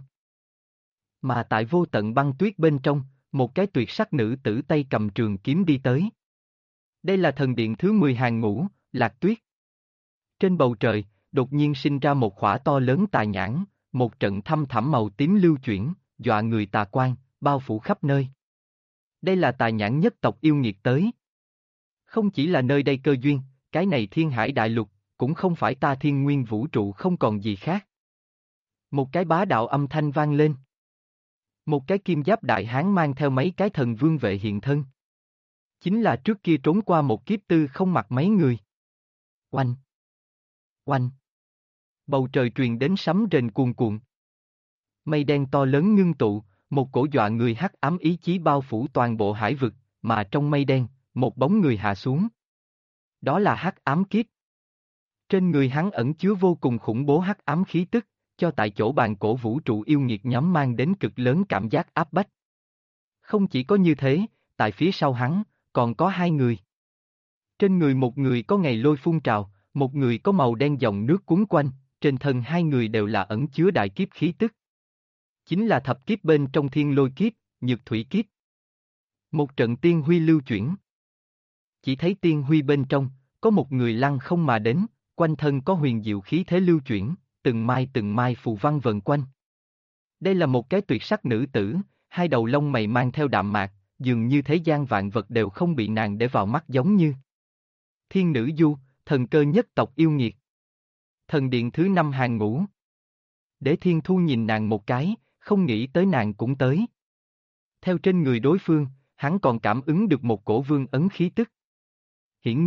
Mà tại vô tận băng tuyết bên trong, một cái tuyệt sắc nữ tử tay cầm trường kiếm đi tới. Đây là thần điện thứ 10 hàng ngũ, Lạc Tuyết. Trên bầu trời, đột nhiên sinh ra một khỏa to lớn tà nhãn, một trận thăm thẳm màu tím lưu chuyển, dọa người tà quang, bao phủ khắp nơi. Đây là tà nhãn nhất tộc yêu nghiệt tới. Không chỉ là nơi đây cơ duyên, cái này Thiên Hải Đại Lục, cũng không phải ta thiên nguyên vũ trụ không còn gì khác. Một cái bá đạo âm thanh vang lên. Một cái kim giáp đại hán mang theo mấy cái thần vương vệ hiện thân. Chính là trước kia trốn qua một kiếp tư không mặc mấy người. Oanh! Oanh! Bầu trời truyền đến sấm rền cuồn cuộn. Mây đen to lớn ngưng tụ, một cổ dọa người hắc ám ý chí bao phủ toàn bộ hải vực, mà trong mây đen, một bóng người hạ xuống. Đó là hắc ám kiếp. Trên người hắn ẩn chứa vô cùng khủng bố hắc ám khí tức, cho tại chỗ bàn cổ vũ trụ yêu nghiệt nhóm mang đến cực lớn cảm giác áp bách. Không chỉ có như thế, tại phía sau hắn, còn có hai người. Trên người một người có ngày lôi phun trào, một người có màu đen dòng nước cuốn quanh, trên thân hai người đều là ẩn chứa đại kiếp khí tức. Chính là thập kiếp bên trong thiên lôi kiếp, nhược thủy kiếp. Một trận tiên huy lưu chuyển. Chỉ thấy tiên huy bên trong, có một người lăng không mà đến, quanh thân có huyền diệu khí thế lưu chuyển, từng mai phù văn vần quanh. Đây là một cái tuyệt sắc nữ tử, hai đầu lông mày mang theo đạm mạc, dường như thế gian vạn vật đều không bị nàng để vào mắt giống như. Thiên nữ du, thần cơ nhất tộc yêu nghiệt. Thần điện thứ 5 hàng ngũ. Đế Thiên Thu nhìn nàng một cái, không nghĩ tới nàng cũng tới. Theo trên người đối phương, hắn còn cảm ứng được một cổ vương ấn khí tức. Hiển nhiên,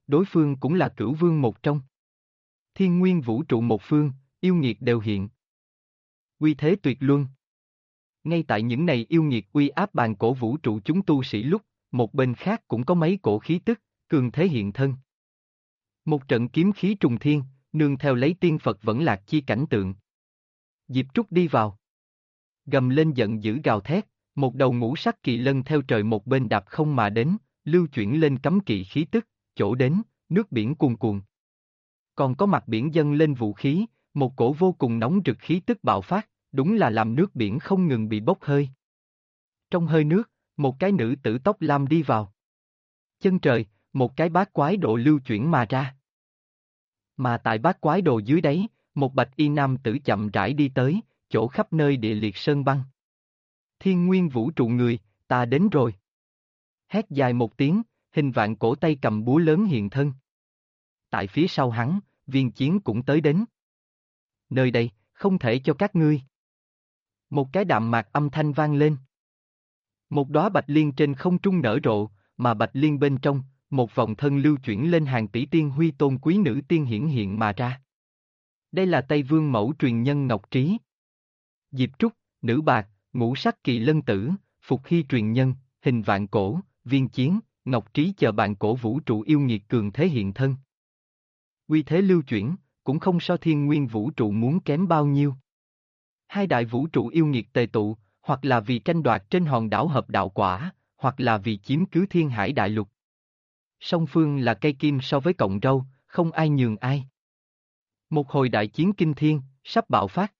đối phương cũng là cửu vương một trong. Thiên nguyên vũ trụ một phương, yêu nghiệt đều hiện. Uy thế tuyệt luân. Ngay tại những này yêu nghiệt uy áp bàn cổ vũ trụ chúng tu sĩ lúc, một bên khác cũng có mấy cổ khí tức, cường thế hiện thân. Một trận kiếm khí trùng thiên, nương theo lấy tiên Phật vẫn lạc chi cảnh tượng. Diệp Trúc đi vào. Gầm lên giận dữ gào thét, một đầu ngũ sắc kỳ lân theo trời một bên đạp không mà đến, lưu chuyển lên cấm kỵ khí tức, chỗ đến, nước biển cuồn cuộn. Còn có mặt biển dâng lên vũ khí, một cổ vô cùng nóng rực khí tức bạo phát, đúng là làm nước biển không ngừng bị bốc hơi. Trong hơi nước, một cái nữ tử tóc lam đi vào. Chân trời, một cái bát quái độ lưu chuyển mà ra. Mà tại bát quái đồ dưới đáy, một bạch y nam tử chậm rãi đi tới, chỗ khắp nơi địa liệt sơn băng. Thiên nguyên vũ trụ người, ta đến rồi. Hét dài một tiếng, hình vạn cổ tay cầm búa lớn hiện thân. Tại phía sau hắn, viên chiến cũng tới đến. Nơi đây, không thể cho các ngươi. Một cái đạm mạc âm thanh vang lên. Một đóa bạch liên trên không trung nở rộ, mà bạch liên bên trong, một vòng thân lưu chuyển lên hàng tỷ tiên huy tôn quý nữ tiên hiển hiện mà ra. Đây là Tây Vương mẫu truyền nhân Ngọc Trí. Diệp Trúc, nữ bạc, ngũ sắc kỳ lân tử, Phục Hy truyền nhân, hình vạn cổ, viên chiến, Ngọc Trí chờ bạn cổ vũ trụ yêu nghiệt cường thế hiện thân. Uy thế lưu chuyển, cũng không so thiên nguyên vũ trụ muốn kém bao nhiêu. Hai đại vũ trụ yêu nghiệt tề tụ, hoặc là vì tranh đoạt trên hòn đảo hợp đạo quả, hoặc là vì chiếm cứ thiên hải đại lục. Song phương là cây kim so với cọng râu, không ai nhường ai. Một hồi đại chiến kinh thiên, sắp bạo phát.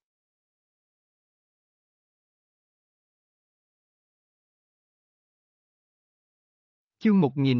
Chương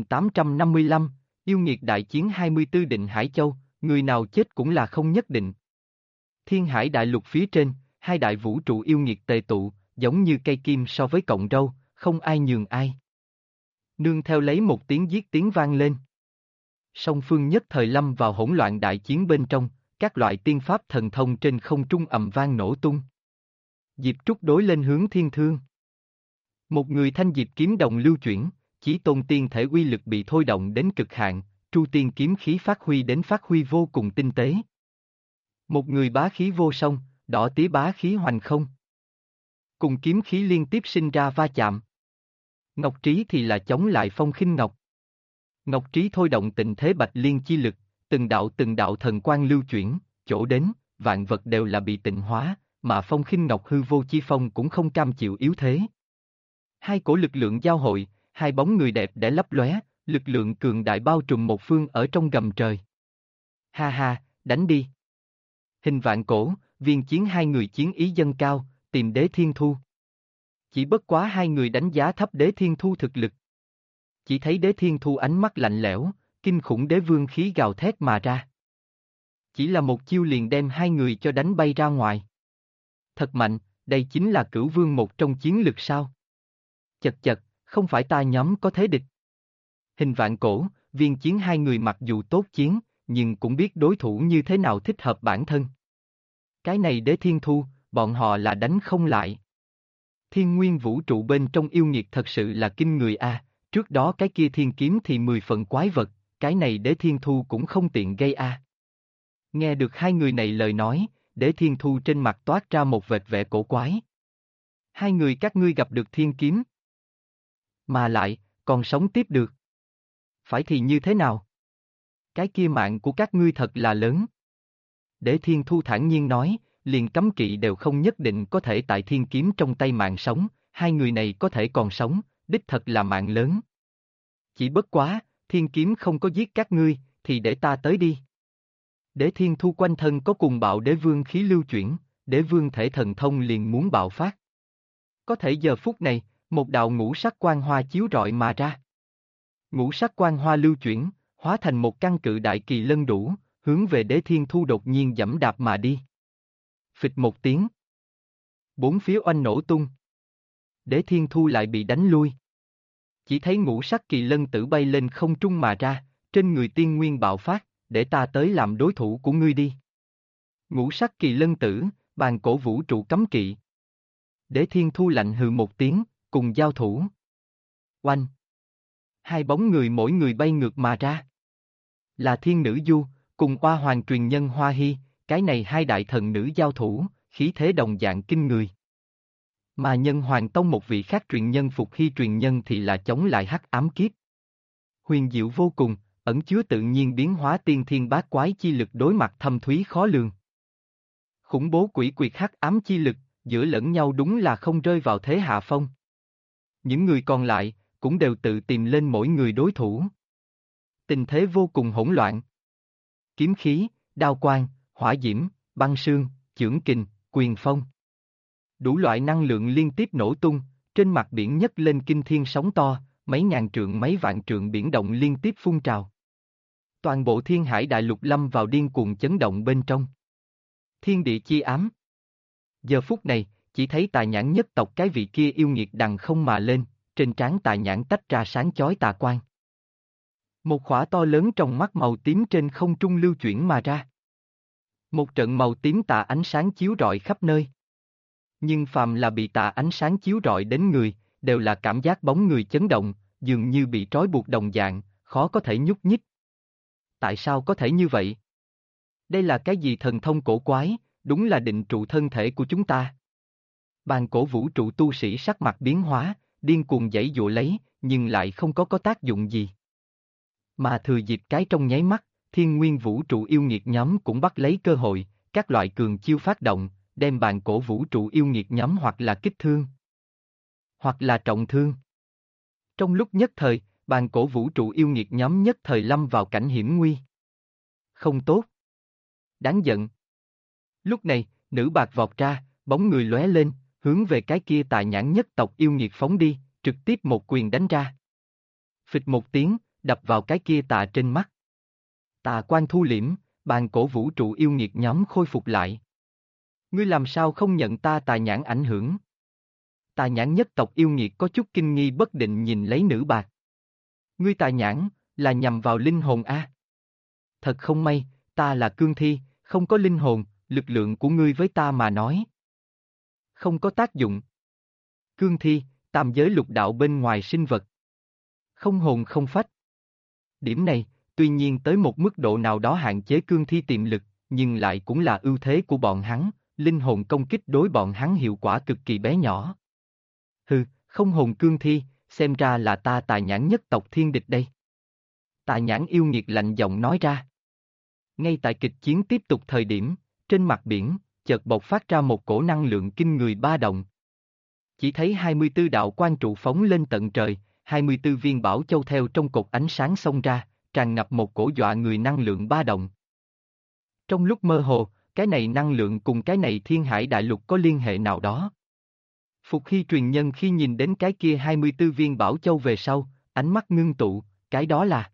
1855, yêu nghiệt đại chiến 24 định Hải Châu, người nào chết cũng là không nhất định. Thiên hải đại lục phía trên, hai đại vũ trụ yêu nghiệt tề tụ, giống như cây kim so với cọng râu, không ai nhường ai. Nương theo lấy một tiếng giết tiếng vang lên. Song phương nhất thời lâm vào hỗn loạn đại chiến bên trong, các loại tiên pháp thần thông trên không trung ầm vang nổ tung. Diệp Trúc đối lên hướng thiên thương. Một người thanh diệp kiếm đồng lưu chuyển, Chí tôn tiên thể uy lực bị thôi động đến cực hạn, tru tiên kiếm khí phát huy vô cùng tinh tế. Một người bá khí vô song, đỏ tía bá khí hoành không. Cùng kiếm khí liên tiếp sinh ra va chạm. Ngọc Trí thì là chống lại Phong Khinh Ngọc. Ngọc Trí thôi động tịnh thế bạch liên chi lực, từng đạo thần quang lưu chuyển, chỗ đến, vạn vật đều là bị tịnh hóa, mà Phong Khinh Ngọc hư vô chi phong cũng không cam chịu yếu thế. Hai cổ lực lượng giao hội, hai bóng người đẹp để lấp lóe, lực lượng cường đại bao trùm một phương ở trong gầm trời. Ha ha, đánh đi. Hình vạn cổ, viên chiến hai người chiến ý dâng cao, tìm Đế Thiên Thu. Chỉ bất quá hai người đánh giá thấp Đế Thiên Thu thực lực. Chỉ thấy Đế Thiên Thu ánh mắt lạnh lẽo, kinh khủng đế vương khí gào thét mà ra. Chỉ là một chiêu liền đem hai người cho đánh bay ra ngoài. Thật mạnh, đây chính là cửu vương một trong chiến lực sao? Chật chật, không phải ta nhóm có thế địch. Hình vạn cổ, viên chiến hai người mặc dù tốt chiến, nhưng cũng biết đối thủ như thế nào thích hợp bản thân. Cái này Đế Thiên Thu, bọn họ là đánh không lại. Thiên nguyên vũ trụ bên trong yêu nghiệt thật sự là kinh người a. Trước đó cái kia thiên kiếm thì 10 phần quái vật, cái này Đế Thiên Thu cũng không tiện gây a. Nghe được hai người này lời nói, Đế Thiên Thu trên mặt toát ra một vệt vẻ cổ quái. Hai người các ngươi gặp được thiên kiếm. Mà lại, còn sống tiếp được. Phải thì như thế nào? Cái kia mạng của các ngươi thật là lớn. Đế Thiên Thu thản nhiên nói, liền cấm kỵ đều không nhất định có thể tại thiên kiếm trong tay mạng sống, hai người này có thể còn sống, đích thật là mạng lớn. Chỉ bất quá, thiên kiếm không có giết các ngươi, thì để ta tới đi. Đế Thiên Thu quanh thân có cùng bạo đế vương khí lưu chuyển, đế vương thể thần thông liền muốn bạo phát. Có thể giờ phút này, một đạo ngũ sắc quang hoa chiếu rọi mà ra. Ngũ sắc quang hoa lưu chuyển, hóa thành một căn cự đại kỳ lân đủ, hướng về Đế Thiên Thu đột nhiên giẫm đạp mà đi. Phịch một tiếng. Bốn phía oanh nổ tung. Đế Thiên Thu lại bị đánh lui. Chỉ thấy ngũ sắc kỳ lân tử bay lên không trung mà ra, trên người tiên nguyên bạo phát, để ta tới làm đối thủ của ngươi đi. Ngũ sắc kỳ lân tử, bàn cổ vũ trụ cấm kỵ. Đế Thiên Thu lạnh hừ một tiếng, cùng giao thủ. Oanh! Hai bóng người mỗi người bay ngược mà ra. Là Thiên Nữ Du, cùng Oa Hoàng truyền nhân Hoa Hy, cái này hai đại thần nữ giao thủ, khí thế đồng dạng kinh người. Mà Nhân Hoàng Tông một vị khác truyền nhân Phục Hy truyền nhân thì là chống lại hắc ám kiếp. Huyền diệu vô cùng, ẩn chứa tự nhiên biến hóa tiên thiên bát quái chi lực đối mặt thâm thúy khó lường. Khủng bố quỷ quyệt hắc ám chi lực, giữa lẫn nhau đúng là không rơi vào thế hạ phong. Những người còn lại, cũng đều tự tìm lên mỗi người đối thủ. Tình thế vô cùng hỗn loạn. Kiếm khí, đao quang, hỏa diễm, băng sương, chưởng kình, quyền phong. Đủ loại năng lượng liên tiếp nổ tung, trên mặt biển nhấc lên kinh thiên sóng to, mấy ngàn trượng mấy vạn trượng biển động liên tiếp phun trào. Toàn bộ thiên hải đại lục lâm vào điên cuồng chấn động bên trong. Thiên địa chi ám. Giờ phút này, chỉ thấy Tà Nhãn nhất tộc cái vị kia yêu nghiệt đằng không mà lên, trên trán Tà Nhãn tách ra sáng chói tà quang. Một khỏa to lớn trong mắt màu tím trên không trung lưu chuyển mà ra. Một trận màu tím tà ánh sáng chiếu rọi khắp nơi. Nhưng phàm là bị tà ánh sáng chiếu rọi đến người, đều là cảm giác bóng người chấn động, dường như bị trói buộc đồng dạng, khó có thể nhúc nhích. Tại sao có thể như vậy? Đây là cái gì thần thông cổ quái, đúng là định trụ thân thể của chúng ta. Bàn cổ vũ trụ tu sĩ sắc mặt biến hóa, điên cuồng giãy giụa lấy, nhưng lại không có tác dụng gì. Mà thừa dịp cái trong nháy mắt, thiên nguyên vũ trụ yêu nghiệt nhóm cũng bắt lấy cơ hội, các loại cường chiêu phát động, đem bàn cổ vũ trụ yêu nghiệt nhóm hoặc là kích thương, hoặc là trọng thương. Trong lúc nhất thời, bàn cổ vũ trụ yêu nghiệt nhóm nhất thời lâm vào cảnh hiểm nguy. Không tốt. Đáng giận. Lúc này, nữ bạc vọt ra, bóng người lóe lên, hướng về cái kia Tà Nhãn nhất tộc yêu nghiệt phóng đi, trực tiếp một quyền đánh ra. Phịch một tiếng, đập vào cái kia tà trên mắt. Tà quang thu liễm, bàn cổ vũ trụ yêu nghiệt nhóm khôi phục lại. Ngươi làm sao không nhận ta Tà Nhãn ảnh hưởng? Tà Nhãn nhất tộc yêu nghiệt có chút kinh nghi bất định nhìn lấy nữ bạc. Ngươi Tà Nhãn, là nhằm vào linh hồn a? Thật không may, ta là cương thi, không có linh hồn, lực lượng của ngươi với ta mà nói. Không có tác dụng. Cương thi, tam giới lục đạo bên ngoài sinh vật. Không hồn không phách. Điểm này, tuy nhiên tới một mức độ nào đó hạn chế cương thi tiềm lực, nhưng lại cũng là ưu thế của bọn hắn, linh hồn công kích đối bọn hắn hiệu quả cực kỳ bé nhỏ. Hừ, không hồn cương thi, xem ra là ta Tà Nhãn nhất tộc thiên địch đây. Tà Nhãn yêu nghiệt lạnh giọng nói ra. Ngay tại kịch chiến tiếp tục thời điểm, trên mặt biển, chợt bộc phát ra một cổ năng lượng kinh người ba động. Chỉ thấy 24 đạo quang trụ phóng lên tận trời, 24 viên bảo châu theo trong cột ánh sáng xông ra, tràn ngập một cổ dọa người năng lượng ba động. Trong lúc mơ hồ, cái này năng lượng cùng cái này thiên hải đại lục có liên hệ nào đó. Phục Hy truyền nhân khi nhìn đến cái kia 24 viên bảo châu về sau, ánh mắt ngưng tụ, cái đó là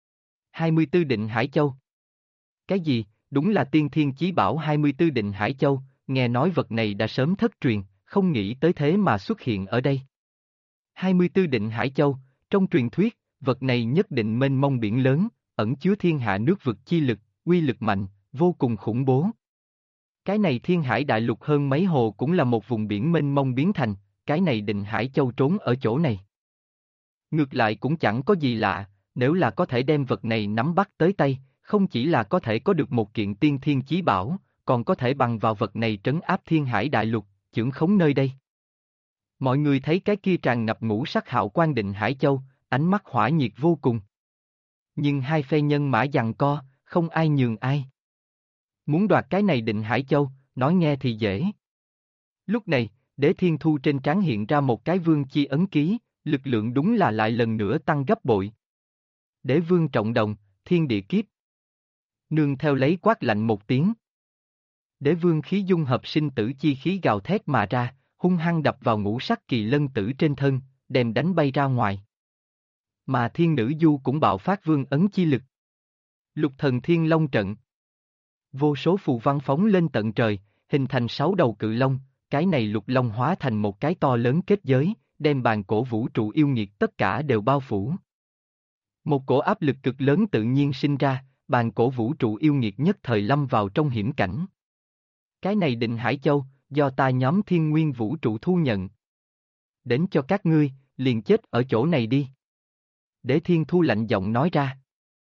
24 định hải châu. Cái gì, đúng là tiên thiên chí bảo 24 định hải châu, nghe nói vật này đã sớm thất truyền, không nghĩ tới thế mà xuất hiện ở đây. 24 định hải châu, trong truyền thuyết, vật này nhất định mênh mông biển lớn, ẩn chứa thiên hạ nước vực chi lực, uy lực mạnh, vô cùng khủng bố. Cái này thiên hải đại lục hơn mấy hồ cũng là một vùng biển mênh mông biến thành, cái này định hải châu trốn ở chỗ này. Ngược lại cũng chẳng có gì lạ, nếu là có thể đem vật này nắm bắt tới tay, không chỉ là có thể có được một kiện tiên thiên chí bảo, còn có thể bằng vào vật này trấn áp thiên hải đại lục, chưởng khống nơi đây. Mọi người thấy cái kia tràn ngập ngũ sắc hào quang định hải châu, ánh mắt hỏa nhiệt vô cùng. Nhưng hai phe nhân mã giằng co, không ai nhường ai. Muốn đoạt cái này định hải châu, nói nghe thì dễ. Lúc này, Đế Thiên Thu trên trán hiện ra một cái vương chi ấn ký, lực lượng đúng là lại lần nữa tăng gấp bội. Đế vương trọng đồng, thiên địa kiếp. Nương theo lấy quát lạnh một tiếng. Đế vương khí dung hợp sinh tử chi khí gào thét mà ra, hung hăng đập vào ngũ sắc kỳ lân tử trên thân, đem đánh bay ra ngoài. Mà thiên nữ du cũng bạo phát vương ấn chi lực. Lục thần thiên long trận. Vô số phù văn phóng lên tận trời, hình thành 6 đầu cự long, cái này lục long hóa thành một cái to lớn kết giới, đem bàn cổ vũ trụ yêu nghiệt tất cả đều bao phủ. Một cổ áp lực cực lớn tự nhiên sinh ra, bàn cổ vũ trụ yêu nghiệt nhất thời lâm vào trong hiểm cảnh. Cái này định hải châu, do ta nhóm thiên nguyên vũ trụ thu nhận. Đến cho các ngươi, liền chết ở chỗ này đi. Đế Thiên Thu lạnh giọng nói ra.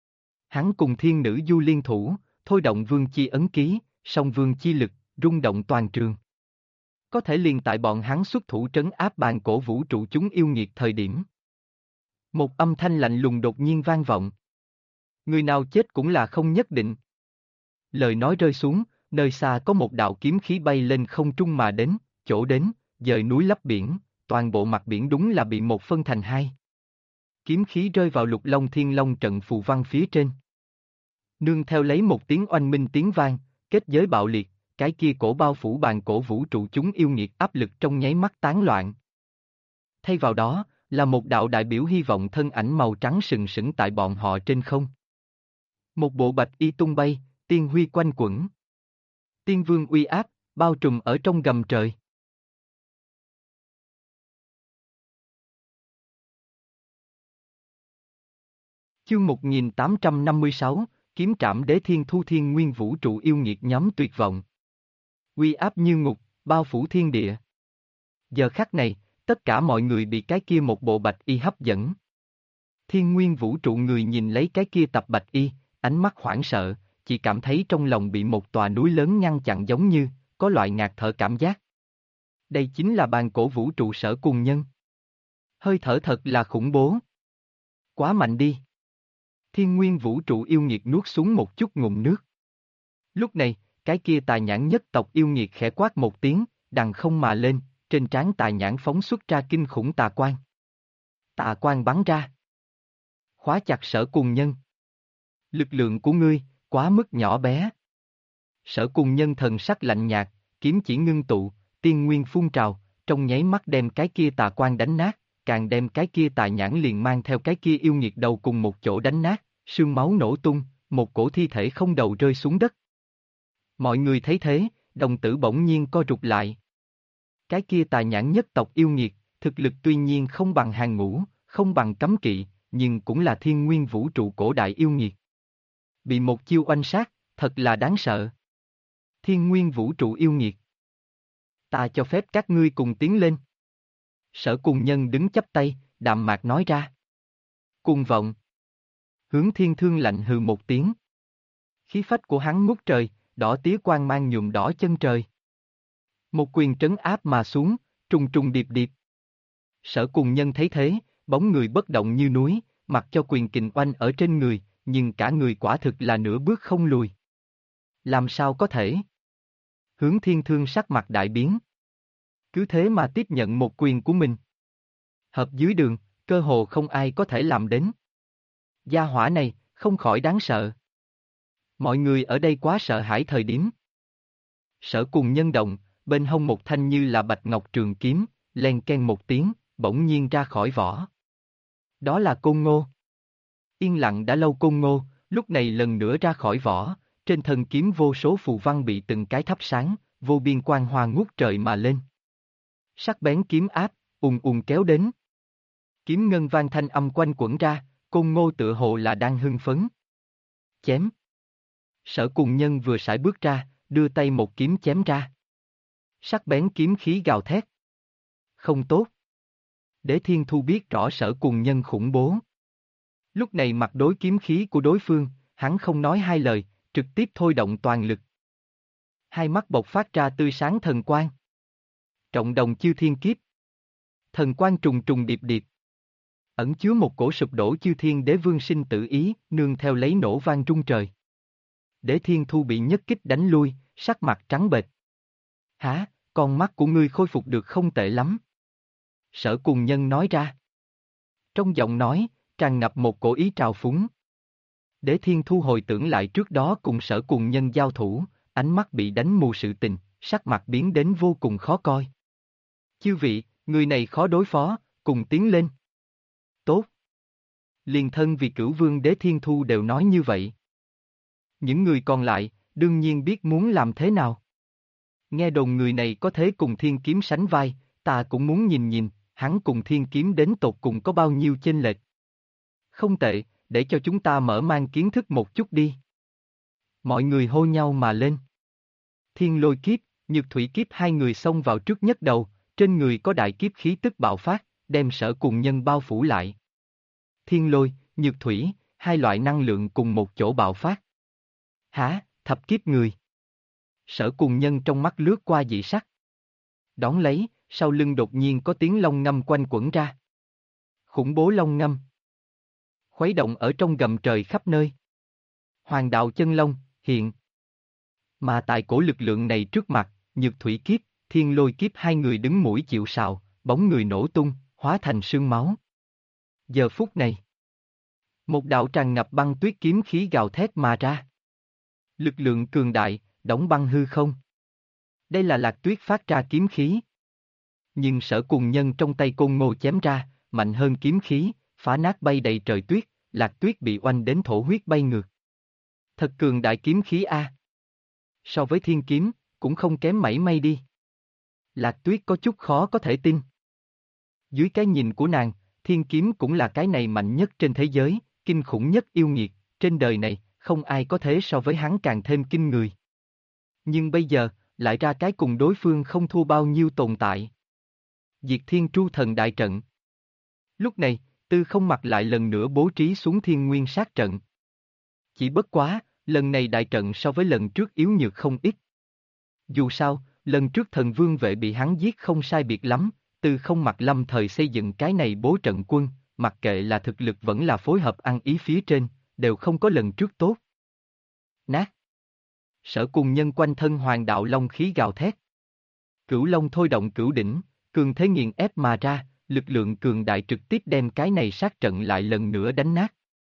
Hắn cùng thiên nữ du liên thủ, thôi động vương chi ấn ký, song vương chi lực, rung động toàn trường. Có thể liền tại bọn hắn xuất thủ trấn áp bàn cổ vũ trụ chúng yêu nghiệt thời điểm. Một âm thanh lạnh lùng đột nhiên vang vọng. Người nào chết cũng là không nhất định. Lời nói rơi xuống, nơi xa có một đạo kiếm khí bay lên không trung mà đến, chỗ đến, dời núi lấp biển, toàn bộ mặt biển đúng là bị một phân thành hai. Kiếm khí rơi vào Lục Long Thiên Long trận phù văn phía trên. Nương theo lấy một tiếng oanh minh tiếng vang, kết giới bạo liệt, cái kia cổ bao phủ bàn cổ vũ trụ chúng yêu nghiệt áp lực trong nháy mắt tán loạn. Thay vào đó, là một đạo đại biểu hy vọng thân ảnh màu trắng sừng sững tại bọn họ trên không. Một bộ bạch y tung bay, tiên huy quanh quẩn. Tiên vương uy áp, bao trùm ở trong gầm trời. Chương 1856, kiếm trảm đế thiên thu thiên nguyên vũ trụ yêu nghiệt nhóm tuyệt vọng. Uy áp như ngục, bao phủ thiên địa. Giờ khắc này, tất cả mọi người bị cái kia một bộ bạch y hấp dẫn. Thiên nguyên vũ trụ người nhìn lấy cái kia tập bạch y, ánh mắt hoảng sợ, chỉ cảm thấy trong lòng bị một tòa núi lớn ngăn chặn giống như, có loại ngạt thở cảm giác. Đây chính là bàn cổ vũ trụ Sở Cùng Nhân. Hơi thở thật là khủng bố. Quá mạnh đi. Thiên nguyên vũ trụ yêu nghiệt nuốt xuống một chút ngụm nước. Lúc này, cái kia tà nhãn nhất tộc yêu nghiệt khẽ quát một tiếng, đằng không mà lên, trên trán tà nhãn phóng xuất ra kinh khủng tà quang. Tà quang bắn ra. Khóa chặt Sở Cùng Nhân. Lực lượng của ngươi, quá mức nhỏ bé. Sở Cùng Nhân thần sắc lạnh nhạt, kiếm chỉ ngưng tụ, tiên nguyên phun trào, trong nháy mắt đem cái kia tà quang đánh nát, càng đem cái kia tà nhãn liền mang theo cái kia yêu nghiệt đầu cùng một chỗ đánh nát, sương máu nổ tung, một cổ thi thể không đầu rơi xuống đất. Mọi người thấy thế, đồng tử bỗng nhiên co rụt lại. Cái kia tà nhãn nhất tộc yêu nghiệt, thực lực tuy nhiên không bằng hàng ngũ, không bằng cấm kỵ, nhưng cũng là thiên nguyên vũ trụ cổ đại yêu nghiệt. Bị một chiêu oanh sát, thật là đáng sợ. Thiên nguyên vũ trụ yêu nghiệt. Ta cho phép các ngươi cùng tiến lên. Sở Cùng Nhân đứng chắp tay, đạm mạc nói ra. Cuồng vọng. Hướng Thiên Thương lạnh hừ một tiếng. Khí phách của hắn ngút trời, đỏ tía quang mang nhuộm đỏ chân trời. Một quyền trấn áp mà xuống, trùng trùng điệp điệp. Sở Cùng Nhân thấy thế, bóng người bất động như núi, mặc cho quyền kình oanh ở trên người, nhưng cả người quả thực là nửa bước không lùi. Làm sao có thể? Hướng Thiên Thương sắc mặt đại biến. Cứ thế mà tiếp nhận một quyền của mình. Hợp dưới đường, cơ hồ không ai có thể làm đến. Gia hỏa này, không khỏi đáng sợ. Mọi người ở đây quá sợ hãi thời điểm. Sở Cùng Nhân động, bên hông một thanh như là bạch ngọc trường kiếm, len ken một tiếng, bỗng nhiên ra khỏi vỏ. Đó là Côn Ngô. Yên lặng đã lâu Côn Ngô, lúc này lần nữa ra khỏi vỏ, trên thân kiếm vô số phù văn bị từng cái thắp sáng, vô biên quang hoa ngút trời mà lên. Sắc bén kiếm áp, ùn ùn kéo đến. Kiếm ngân vang thanh âm quanh quẩn ra, Côn Ngô tựa hồ là đang hưng phấn. Chém. Sở Cùng Nhân vừa sải bước ra, đưa tay một kiếm chém ra. Sắc bén kiếm khí gào thét. Không tốt. Đế Thiên Thu biết rõ Sở Cùng Nhân khủng bố. Lúc này mặt đối kiếm khí của đối phương, hắn không nói hai lời, trực tiếp thôi động toàn lực. Hai mắt bộc phát ra tươi sáng thần quang. Trọng đồng chư thiên kiếp. Thần quang trùng trùng điệp điệp. Ẩn chứa một cổ sụp đổ chư thiên đế vương sinh tử ý, nương theo lấy nổ vang rung trời. Đế Thiên Thu bị nhất kích đánh lui, sắc mặt trắng bệch. Hả, con mắt của ngươi khôi phục được không tệ lắm. Sở Cùng Nhân nói ra. Trong giọng nói, tràn ngập một cổ ý trào phúng. Đế Thiên Thu hồi tưởng lại trước đó cùng Sở Cùng Nhân giao thủ, ánh mắt bị đánh mù sự tình, sắc mặt biến đến vô cùng khó coi. Chư vị, người này khó đối phó, cùng tiến lên. Tốt. Liền thân vì Cửu Vương Đế Thiên Thu đều nói như vậy. Những người còn lại, đương nhiên biết muốn làm thế nào. Nghe đồn người này có thể cùng Thiên Kiếm sánh vai, ta cũng muốn nhìn nhìn, hắn cùng Thiên Kiếm đến tột cùng có bao nhiêu chênh lệch. Không tệ, để cho chúng ta mở mang kiến thức một chút đi. Mọi người hô nhau mà lên. Thiên Lôi Kiếp, Nhược Thủy Kiếp hai người xông vào trước nhất đầu, trên người có đại kiếp khí tức bạo phát, đem Sở Cùng Nhân bao phủ lại. Thiên Lôi, Nhược Thủy, hai loại năng lượng cùng một chỗ bạo phát. Hả, thập kiếp người. Sở Cùng Nhân trong mắt lướt qua dị sắc. Đón lấy, sau lưng đột nhiên có tiếng long ngâm quanh quẩn ra. Khủng bố long ngâm. Khuấy động ở trong gầm trời khắp nơi. Hoàng đạo chân long, hiện. Mà tại cổ lực lượng này trước mặt, Nhược Thủy kiếp, Thiên Lôi kiếp hai người đứng mũi chịu sào, bóng người nổ tung, hóa thành sương máu. Giờ phút này, một đạo tràn ngập băng tuyết kiếm khí gào thét mà ra. Lực lượng cường đại, đóng băng hư không. Đây là Lạc Tuyết phát ra kiếm khí. Nhưng Sở Cùng Nhân trong tay Côn Ngô chém ra, mạnh hơn kiếm khí, phá nát bay đầy trời tuyết, Lạc Tuyết bị oanh đến thổ huyết bay ngược. Thật cường đại kiếm khí a. So với thiên kiếm, cũng không kém mảy may đi. Lạc Tuyết có chút khó có thể tin. Dưới cái nhìn của nàng, thiên kiếm cũng là cái này mạnh nhất trên thế giới, kinh khủng nhất yêu nghiệt, trên đời này, không ai có thể so với hắn càng thêm kinh người. Nhưng bây giờ, lại ra cái cùng đối phương không thua bao nhiêu tồn tại. Diệt Thiên Tru Thần đại trận. Lúc này, Tư Không Mặc lại lần nữa bố trí xuống Thiên Nguyên sát trận. Chỉ bất quá, lần này đại trận so với lần trước yếu nhược không ít. Dù sao, lần trước thần vương vệ bị hắn giết không sai biệt lắm, Tư Không Mặc lâm thời xây dựng cái này bố trận quân, mặc kệ là thực lực vẫn là phối hợp ăn ý phía trên, đều không có lần trước tốt. Nát. Sở Cùng Nhân quanh thân hoàng đạo long khí gào thét. Cửu long thôi động cửu đỉnh, cường thế nghiền ép mà ra, lực lượng cường đại trực tiếp đem cái này sát trận lại lần nữa đánh nát.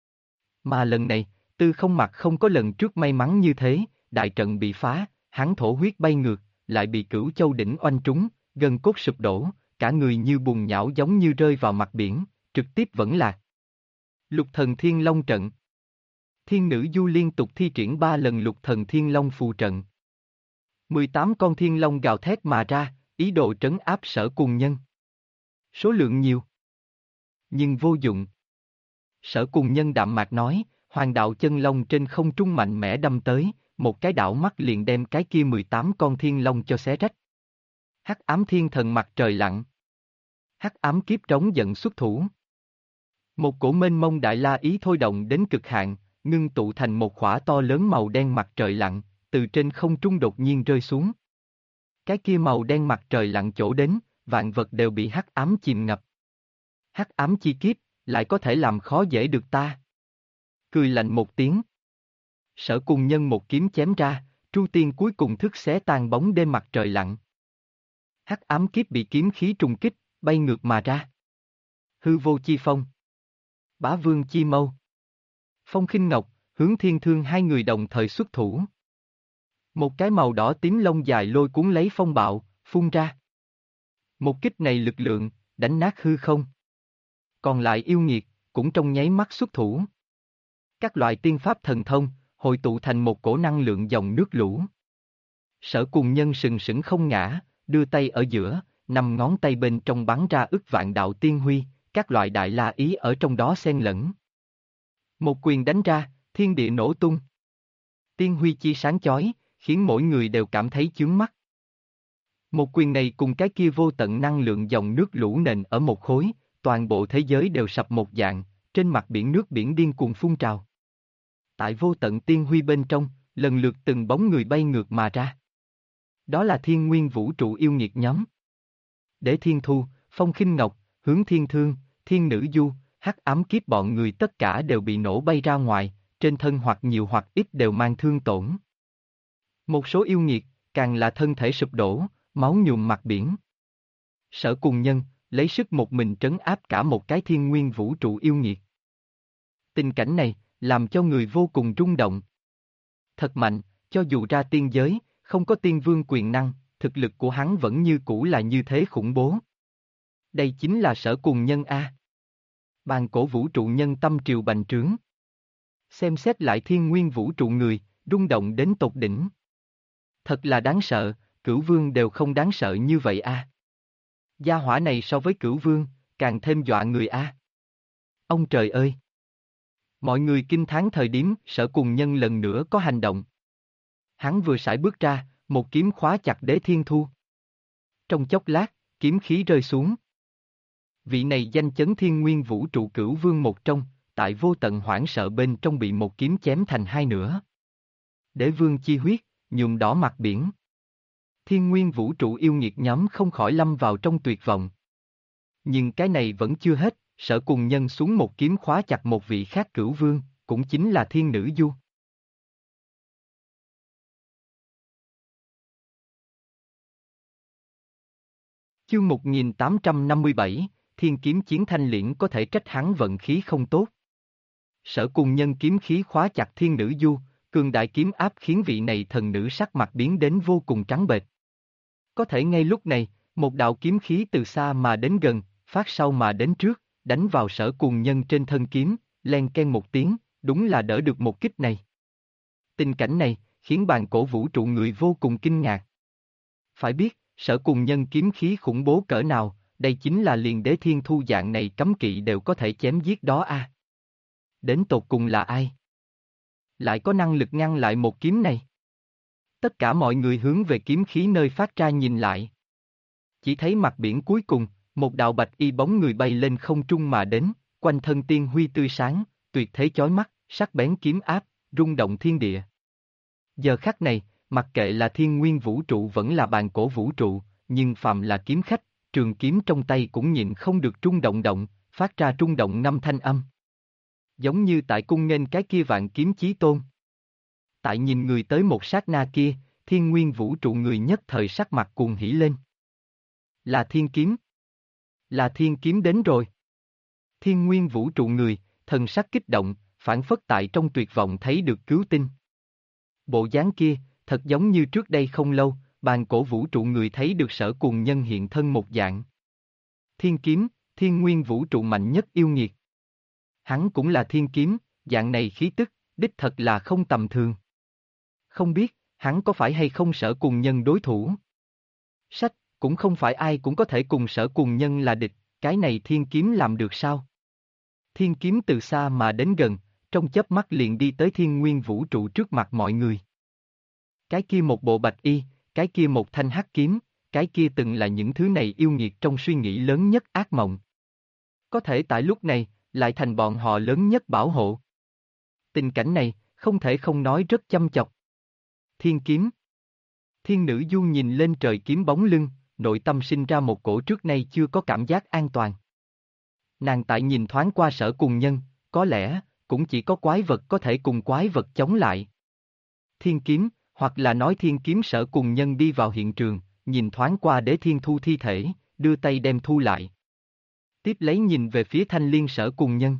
Mà lần này, Tư Không Mặc không có lần trước may mắn như thế, đại trận bị phá, hắn thổ huyết bay ngược, lại bị Cửu Châu đỉnh oanh trúng, gân cốt sụp đổ, cả người như bùn nhão giống như rơi vào mặt biển, trực tiếp vẫn lạc. Lục Thần Thiên Long trận. Thiên Nữ Du liên tục thi triển 3 lần Lục Thần Thiên Long phù trận. 18 con thiên long gào thét mà ra, ý đồ trấn áp Sở Cùng Nhân. Số lượng nhiều, nhưng vô dụng. Sở Cùng Nhân đạm mạc nói, hoàng đạo chân long trên không trung mạnh mẽ đâm tới, một cái đảo mắt liền đem cái kia 18 con thiên long cho xé rách. Hắc ám thiên thần mặt trời lặn. Hắc ám kiếp trống giận xuất thủ. Một cổ mênh mông đại la ý thôi động đến cực hạn, ngưng tụ thành một khỏa to lớn màu đen mặt trời lặn, từ trên không trung đột nhiên rơi xuống. Cái kia màu đen mặt trời lặn chỗ đến, vạn vật đều bị hắc ám chìm ngập. Hắc ám chi kiếp, lại có thể làm khó dễ được ta. Cười lạnh một tiếng. Sở Cùng Nhân một kiếm chém ra, Tru Tiên cuối cùng thức xé tan bóng đêm mặt trời lặn. Hắc ám kiếp bị kiếm khí trùng kích, bay ngược mà ra. Hư vô chi phong. Bá Vương chi mâu. Phong Khinh Ngọc, Hướng Thiên Thương hai người đồng thời xuất thủ. Một cái màu đỏ tím lông dài lôi cuốn lấy phong bạo, phun ra. Một kích này lực lượng, đánh nát hư không. Còn lại yêu nghiệt, cũng trong nháy mắt xuất thủ. Các loại tiên pháp thần thông, hội tụ thành một cổ năng lượng dòng nước lũ. Sở Cùng Nhân sừng sững không ngã, đưa tay ở giữa, 5 ngón tay bên trong bắn ra ức vạn đạo tiên huy, các loại đại la ý ở trong đó xen lẫn. Một quyền đánh ra, thiên địa nổ tung. Tiên huy chi sáng chói, khiến mỗi người đều cảm thấy chướng mắt. Một quyền này cùng cái kia vô tận năng lượng dòng nước lũ nền ở một khối, toàn bộ thế giới đều sập một dạng, trên mặt biển nước biển điên cuồng phun trào. Tại vô tận tiên huy bên trong, lần lượt từng bóng người bay ngược mà ra. Đó là thiên nguyên vũ trụ yêu nghiệt nhóm. Đế Thiên Thu, Phong Khinh Ngọc, Hướng Thiên Thương, Thiên Nữ Du, Hắc Ám Kiếp bọn người tất cả đều bị nổ bay ra ngoài, trên thân hoặc nhiều hoặc ít đều mang thương tổn. Một số yêu nghiệt, càng là thân thể sụp đổ, máu nhuộm mặt biển. Sở Cùng Nhân, lấy sức một mình trấn áp cả một cái thiên nguyên vũ trụ yêu nghiệt. Tình cảnh này, làm cho người vô cùng rung động. Thật mạnh, cho dù ra tiên giới, không có tiên vương quyền năng, thực lực của hắn vẫn như cũ là như thế khủng bố. Đây chính là Sở Cùng Nhân A. Bàn cổ vũ trụ nhân tâm triều bành trướng. Xem xét lại thiên nguyên vũ trụ người, rung động đến tột đỉnh. Thật là đáng sợ, Cửu Vương đều không đáng sợ như vậy a. Gia hỏa này so với Cửu Vương, càng thêm dọa người a. Ông trời ơi! Mọi người kinh thán thời điểm, Sở Cùng Nhân lần nữa có hành động. Hắn vừa sải bước ra, một kiếm khóa chặt Đế Thiên Thu. Trong chốc lát, kiếm khí rơi xuống. Vị này danh chấn thiên nguyên vũ trụ Cửu Vương một trong, tại vô tận hoảng sợ bên trong bị một kiếm chém thành hai nửa. Đế vương chi huyết, nhuộm đỏ mặt biển. Thiên nguyên vũ trụ yêu nghiệt nhóm không khỏi lâm vào trong tuyệt vọng. Nhưng cái này vẫn chưa hết, Sở Cùng Nhân xuống một kiếm khóa chặt một vị khác cửu vương, cũng chính là thiên nữ du. Chương 1857, Thiên kiếm chiến thanh liễn có thể trách hắn vận khí không tốt. Sở Cùng Nhân kiếm khí khóa chặt thiên nữ du, cường đại kiếm áp khiến vị này thần nữ sắc mặt biến đến vô cùng trắng bệch. Có thể ngay lúc này, một đạo kiếm khí từ xa mà đến gần, phát sau mà đến trước, đánh vào Sở Cùng Nhân trên thân kiếm, len ken một tiếng, đúng là đỡ được một kích này. Tình cảnh này, khiến bàn cổ vũ trụ người vô cùng kinh ngạc. Phải biết, Sở Cùng Nhân kiếm khí khủng bố cỡ nào, đây chính là liền đế thiên thu dạng này cấm kỵ đều có thể chém giết đó a. Đến tột cùng là ai? Lại có năng lực ngăn lại một kiếm này? Tất cả mọi người hướng về kiếm khí nơi phát ra nhìn lại. Chỉ thấy mặt biển cuối cùng, một đạo bạch y bóng người bay lên không trung mà đến, quanh thân tiên huy tươi sáng, tuyệt thế chói mắt, sắc bén kiếm áp, rung động thiên địa. Giờ khắc này, mặc kệ là thiên nguyên vũ trụ vẫn là bàn cổ vũ trụ, nhưng phàm là kiếm khách, trường kiếm trong tay cũng nhịn không được rung động động, phát ra rung động năm thanh âm. Giống như tại cung nghênh cái kia vạn kiếm chí tôn. Tại nhìn người tới một sát na kia, thiên nguyên vũ trụ người nhất thời sắc mặt cuồng hỉ lên. Là thiên kiếm. Là thiên kiếm đến rồi. Thiên nguyên vũ trụ người, thần sắc kích động, phản phất tại trong tuyệt vọng thấy được cứu tinh. Bộ dáng kia, thật giống như trước đây không lâu, bàn cổ vũ trụ người thấy được Sở Cùng Nhân hiện thân một dạng. Thiên kiếm, thiên nguyên vũ trụ mạnh nhất yêu nghiệt. Hắn cũng là thiên kiếm, dạng này khí tức, đích thật là không tầm thường. Không biết, hắn có phải hay không Sở Cùng Nhân đối thủ? Sách, cũng không phải ai cũng có thể cùng Sở Cùng Nhân là địch, cái này thiên kiếm làm được sao? Thiên kiếm từ xa mà đến gần, trong chớp mắt liền đi tới thiên nguyên vũ trụ trước mặt mọi người. Cái kia một bộ bạch y, cái kia một thanh hắc kiếm, cái kia từng là những thứ này yêu nghiệt trong suy nghĩ lớn nhất ác mộng. Có thể tại lúc này, lại thành bọn họ lớn nhất bảo hộ. Tình cảnh này, không thể không nói rất chăm chọc. Thiên kiếm. Thiên nữ du nhìn lên trời kiếm bóng lưng, nội tâm sinh ra một cổ trước nay chưa có cảm giác an toàn. Nàng tại nhìn thoáng qua Sở Cùng Nhân, có lẽ, cũng chỉ có quái vật có thể cùng quái vật chống lại. Thiên kiếm, hoặc là nói thiên kiếm Sở Cùng Nhân đi vào hiện trường, nhìn thoáng qua Đế Thiên Thu thi thể, đưa tay đem thu lại. Tiếp lấy nhìn về phía Thanh Liên Sở Cùng Nhân.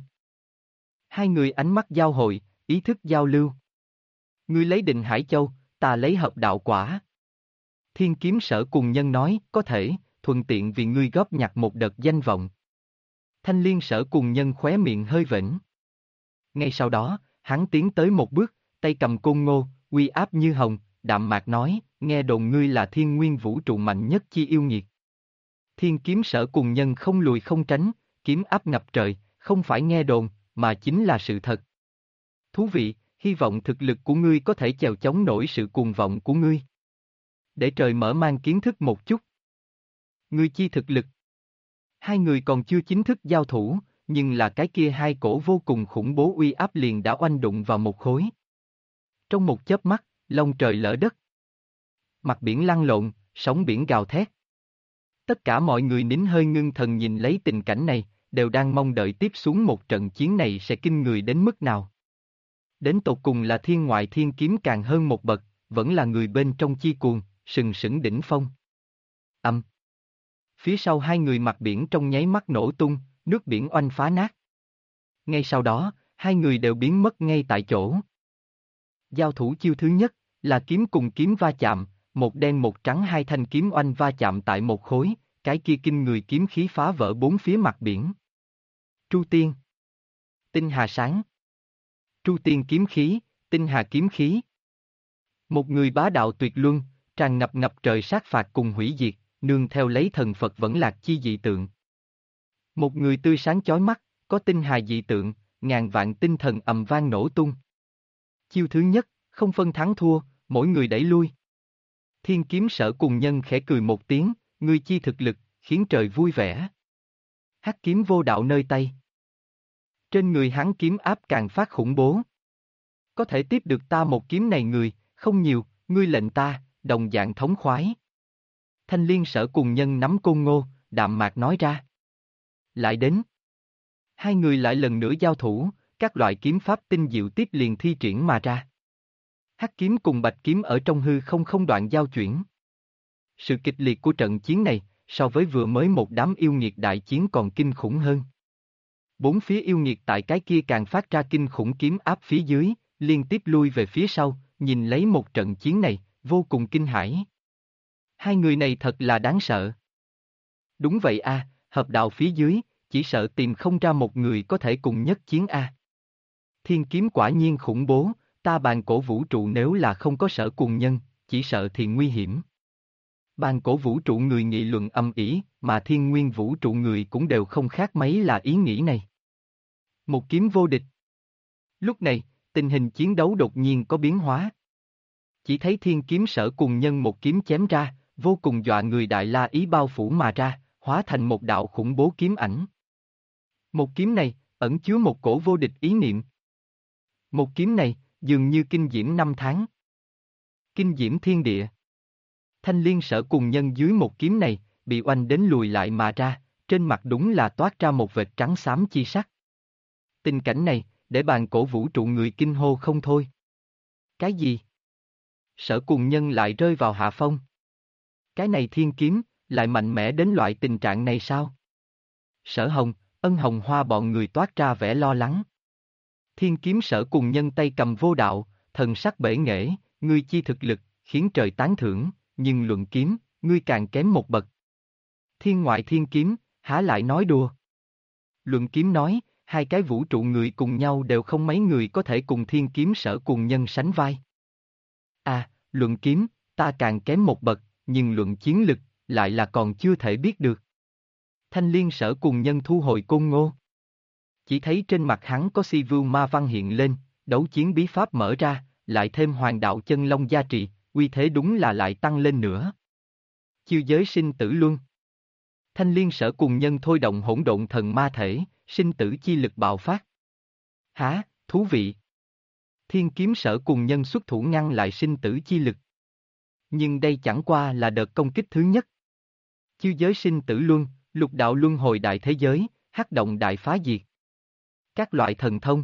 Hai người ánh mắt giao hội, ý thức giao lưu. Ngươi lấy Định Hải Châu, ta lấy Hợp Đạo Quả. Thiên kiếm Sở Cùng Nhân nói, có thể, thuận tiện vì ngươi góp nhặt một đợt danh vọng. Thanh Liên Sở Cùng Nhân khóe miệng hơi vểnh. Ngay sau đó, hắn tiến tới một bước, tay cầm côn ngô, uy áp như hồng, đạm mạc nói, nghe đồn ngươi là thiên nguyên vũ trụ mạnh nhất chi yêu nghiệt. Thiên kiếm Sở Cùng Nhân không lùi không tránh, kiếm áp ngập trời, không phải nghe đồn, mà chính là sự thật. Thú vị, hy vọng thực lực của ngươi có thể chèo chống nổi sự cuồng vọng của ngươi. Để trời mở mang kiến thức một chút. Ngươi chi thực lực. Hai người còn chưa chính thức giao thủ, nhưng là cái kia hai cổ vô cùng khủng bố uy áp liền đã oanh đụng vào một khối. Trong một chớp mắt, long trời lỡ đất. Mặt biển lăn lộn, sóng biển gào thét. Tất cả mọi người nín hơi ngưng thần nhìn lấy tình cảnh này, đều đang mong đợi tiếp xuống một trận chiến này sẽ kinh người đến mức nào. Đến tột cùng là thiên ngoại thiên kiếm càng hơn một bậc, vẫn là người bên trong chi cuồng, sừng sững đỉnh phong. Âm. Phía sau hai người mặt biển trong nháy mắt nổ tung, nước biển oanh phá nát. Ngay sau đó, hai người đều biến mất ngay tại chỗ. Giao thủ chiêu thứ nhất, là kiếm cùng kiếm va chạm, một đen một trắng hai thanh kiếm oanh va chạm tại một khối, cái kia kinh người kiếm khí phá vỡ bốn phía mặt biển. Tru Tiên. Tinh Hà Sáng. Tru Tiên kiếm khí, Tinh Hà kiếm khí. Một người bá đạo tuyệt luân, tràn ngập ngập trời sát phạt cùng hủy diệt, nương theo lấy thần Phật vẫn lạc chi dị tượng. Một người tươi sáng chói mắt, có tinh hà dị tượng, ngàn vạn tinh thần ầm vang nổ tung. Chiêu thứ nhất, không phân thắng thua, mỗi người đẩy lui. Thiên kiếm Sở Cùng Nhân khẽ cười một tiếng, ngươi chi thực lực, khiến trời vui vẻ. Hắc kiếm vô đạo nơi tay. Trên người hắn kiếm áp càng phát khủng bố. Có thể tiếp được ta một kiếm này người, không nhiều, ngươi lệnh ta, đồng dạng thống khoái. Thanh Liên Sở cùng nhân nắm côn ngô, đạm mạc nói ra. Lại đến. Hai người lại lần nữa giao thủ, các loại kiếm pháp tinh diệu tiếp liền thi triển mà ra. Hắc kiếm cùng bạch kiếm ở trong hư không đoạn giao chuyển. Sự kịch liệt của trận chiến này, so với vừa mới một đám yêu nghiệt đại chiến còn kinh khủng hơn. Bốn phía yêu nghiệt tại cái kia càng phát ra kinh khủng kiếm áp phía dưới, liên tiếp lui về phía sau, nhìn lấy một trận chiến này, vô cùng kinh hãi. Hai người này thật là đáng sợ. Đúng vậy a, hợp đạo phía dưới, chỉ sợ tìm không ra một người có thể cùng nhất chiến a. Thiên kiếm quả nhiên khủng bố, ta bàn cổ vũ trụ nếu là không có Sở cùng nhân, chỉ sợ thì nguy hiểm. Bàn cổ vũ trụ người nghị luận âm ỉ, mà thiên nguyên vũ trụ người cũng đều không khác mấy là ý nghĩ này. Một kiếm vô địch. Lúc này, tình hình chiến đấu đột nhiên có biến hóa. Chỉ thấy thiên kiếm Sở cùng nhân một kiếm chém ra, vô cùng dọa người đại la ý bao phủ mà ra, hóa thành một đạo khủng bố kiếm ảnh. Một kiếm này, ẩn chứa một cổ vô địch ý niệm. Một kiếm này, dường như kinh diễm năm tháng. Kinh diễm thiên địa. Thanh Liên Sở cùng nhân dưới một kiếm này, bị oanh đến lùi lại mà ra, trên mặt đúng là toát ra một vệt trắng xám chi sắc. Tình cảnh này, để bàn cổ vũ trụ người kinh hô không thôi. Cái gì? Sở cùng nhân lại rơi vào hạ phong. Cái này thiên kiếm, lại mạnh mẽ đến loại tình trạng này sao? Sở Hồng, Ân Hồng Hoa bọn người toát ra vẻ lo lắng. Thiên kiếm Sở cùng nhân tay cầm vô đạo, thần sắc bể nghệ, ngươi chi thực lực, khiến trời tán thưởng, nhưng luận kiếm, ngươi càng kém một bậc. Thiên ngoại thiên kiếm, há lại nói đùa. Luận kiếm nói, hai cái vũ trụ người cùng nhau đều không mấy người có thể cùng thiên kiếm Sở cùng nhân sánh vai. À, luận kiếm, ta càng kém một bậc, nhưng luận chiến lực, lại là còn chưa thể biết được. Thanh Liên Sở cùng nhân thu hồi côn ngô. Chỉ thấy trên mặt hắn có si vưu ma văn hiện lên, đấu chiến bí pháp mở ra, lại thêm hoàng đạo chân long gia trì, uy thế đúng là lại tăng lên nữa. Chiêu giới sinh tử luân. Thanh Liên Sở cùng nhân thôi động hỗn độn thần ma thể, sinh tử chi lực bạo phát. Hả, thú vị. Thiên kiếm Sở cùng nhân xuất thủ ngăn lại sinh tử chi lực. Nhưng đây chẳng qua là đợt công kích thứ nhất. Chiêu giới sinh tử luân, lục đạo luân hồi đại thế giới, hắc động đại phá diệt. Các loại thần thông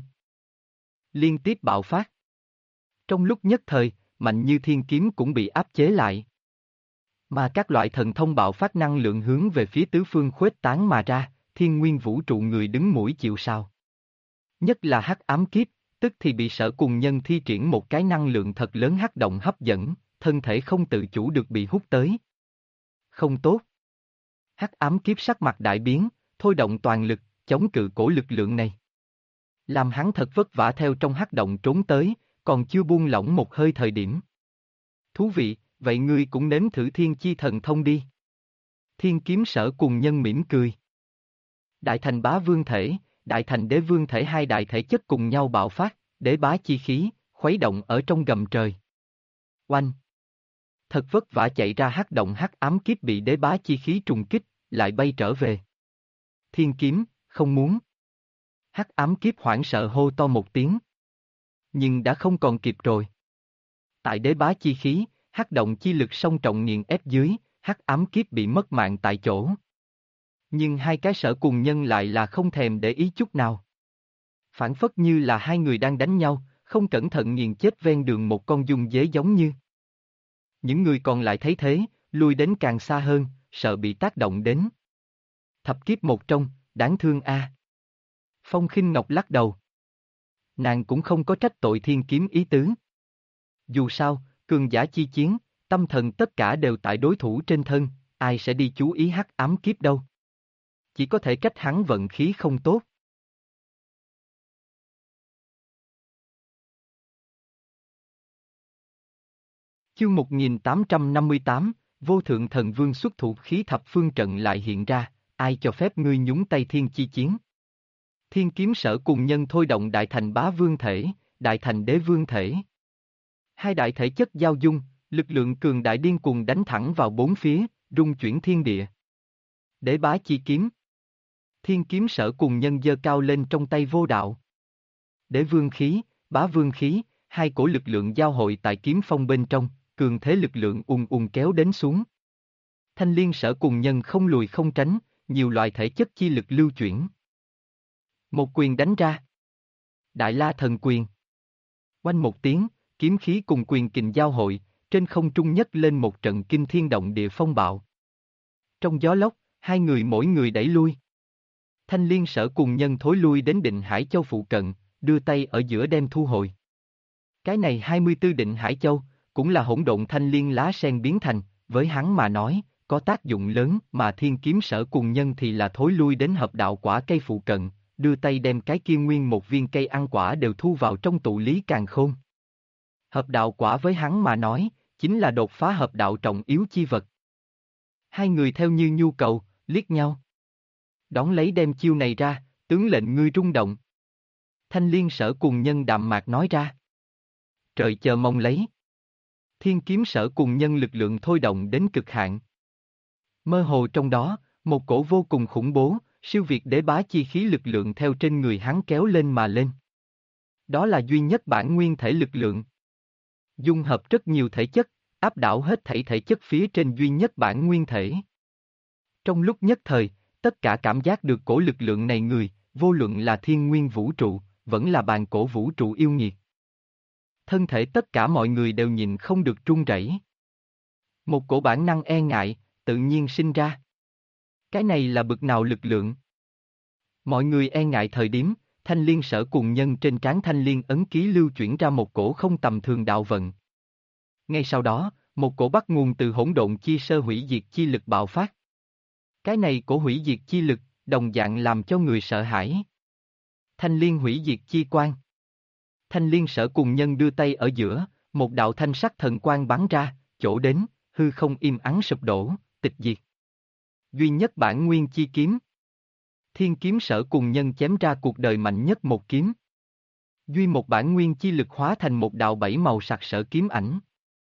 liên tiếp bạo phát. Trong lúc nhất thời, mạnh như thiên kiếm cũng bị áp chế lại. Mà các loại thần thông bạo phát năng lượng hướng về phía tứ phương khuếch tán mà ra, thiên nguyên vũ trụ người đứng mũi chịu sào. Nhất là hắc ám kiếp, tức thì bị Sở cùng nhân thi triển một cái năng lượng thật lớn hắc động hấp dẫn, thân thể không tự chủ được bị hút tới. Không tốt. Hắc ám kiếp sắc mặt đại biến, thôi động toàn lực, chống cự cổ lực lượng này. Làm hắn thật vất vả theo trong hắc động trốn tới, còn chưa buông lỏng một hơi thời điểm. Thú vị, vậy ngươi cũng nếm thử thiên chi thần thông đi. Thiên kiếm Sở cùng nhân mỉm cười. Đại thành bá vương thể, đại thành đế vương thể hai đại thể chất cùng nhau bạo phát, đế bá chi khí, khuấy động ở trong gầm trời. Oanh! Thật vất vả chạy ra hắc động hắc ám kiếp bị đế bá chi khí trùng kích, lại bay trở về. Thiên kiếm, không muốn. Hắc ám kiếp hoảng sợ hô to một tiếng. Nhưng đã không còn kịp rồi. Tại đế bá chi khí, hắc động chi lực song trọng nghiền ép dưới, hắc ám kiếp bị mất mạng tại chỗ. Nhưng hai cái Sở cùng nhân lại là không thèm để ý chút nào. Phản phất như là hai người đang đánh nhau, không cẩn thận nghiền chết ven đường một con dung dế giống như. Những người còn lại thấy thế, lui đến càng xa hơn, sợ bị tác động đến. Thập kiếp một trong, đáng thương a. Phong Khinh Ngọc lắc đầu. Nàng cũng không có trách tội thiên kiếm ý tứ. Dù sao, cường giả chi chiến, tâm thần tất cả đều tại đối thủ trên thân, ai sẽ đi chú ý hắc ám kiếp đâu. Chỉ có thể trách hắn vận khí không tốt. Chương 1858, Vô Thượng Thần Vương xuất thủ khí thập phương trận lại hiện ra, ai cho phép ngươi nhúng tay thiên chi chiến. Thiên kiếm Sở cùng nhân thôi động đại thành bá vương thể, đại thành đế vương thể. Hai đại thể chất giao dung, lực lượng cường đại điên cuồng đánh thẳng vào bốn phía, rung chuyển thiên địa. Đế bá chi kiếm. Thiên kiếm sở cùng nhân giơ cao lên trong tay vô đạo. Đế vương khí, bá vương khí, hai cổ lực lượng giao hội tại kiếm phong bên trong, cường thế lực lượng ùn ùn kéo đến xuống. Thanh liên sở cùng nhân không lùi không tránh, nhiều loại thể chất chi lực lưu chuyển. Một quyền đánh ra. Đại La Thần Quyền. Oanh một tiếng, kiếm khí cùng quyền kình giao hội, trên không trung nhấc lên một trận kinh thiên động địa phong bạo. Trong gió lốc, hai người mỗi người đẩy lui. Thanh liên sở cùng nhân thối lui đến Định Hải Châu phụ cận, đưa tay ở giữa đem thu hồi. Cái này 24 Định Hải Châu, cũng là hỗn độn thanh liên lá sen biến thành, với hắn mà nói, có tác dụng lớn, mà thiên kiếm sở cùng nhân thì là thối lui đến hợp đạo quả cây phụ cận, đưa tay đem cái kia nguyên một viên cây ăn quả đều thu vào trong tụ lý càn khôn. Hợp đạo quả với hắn mà nói, chính là đột phá hợp đạo trọng yếu chi vật. Hai người theo như nhu cầu, liếc nhau. Đón lấy đem chiêu này ra, tướng lệnh ngươi rung động. Thanh liên sở cùng nhân đạm mạc nói ra. Trời chờ mong lấy. Thiên kiếm sở cùng nhân lực lượng thôi động đến cực hạn. Mơ hồ trong đó, một cổ vô cùng khủng bố, siêu việt đế bá chi khí lực lượng theo trên người hắn kéo lên mà lên. Đó là duy nhất bản nguyên thể lực lượng. Dung hợp rất nhiều thể chất, áp đảo hết thảy thể chất phía trên duy nhất bản nguyên thể. Trong lúc nhất thời, tất cả cảm giác được cổ lực lượng này người, vô luận là thiên nguyên vũ trụ, vẫn là bàn cổ vũ trụ yêu nghiệt. Thân thể tất cả mọi người đều nhìn không được run rẩy. Một cổ bản năng e ngại, tự nhiên sinh ra. Cái này là bực nào lực lượng? Mọi người e ngại thời điểm, thanh liên sở cùng nhân trên trán thanh liên ấn ký lưu chuyển ra một cổ không tầm thường đạo vận. Ngay sau đó, một cổ bắt nguồn từ hỗn độn chi sơ hủy diệt chi lực bạo phát. Cái này cổ hủy diệt chi lực, đồng dạng làm cho người sợ hãi. Thanh liên hủy diệt chi quang. Thanh liên sở cùng nhân đưa tay ở giữa, một đạo thanh sắc thần quang bắn ra, chỗ đến, hư không im ắng sụp đổ, tịch diệt. Duy nhất bản nguyên chi kiếm. Thiên kiếm sở cùng nhân chém ra cuộc đời mạnh nhất một kiếm. Duy một bản nguyên chi lực hóa thành một đạo bảy màu sặc sỡ kiếm ảnh.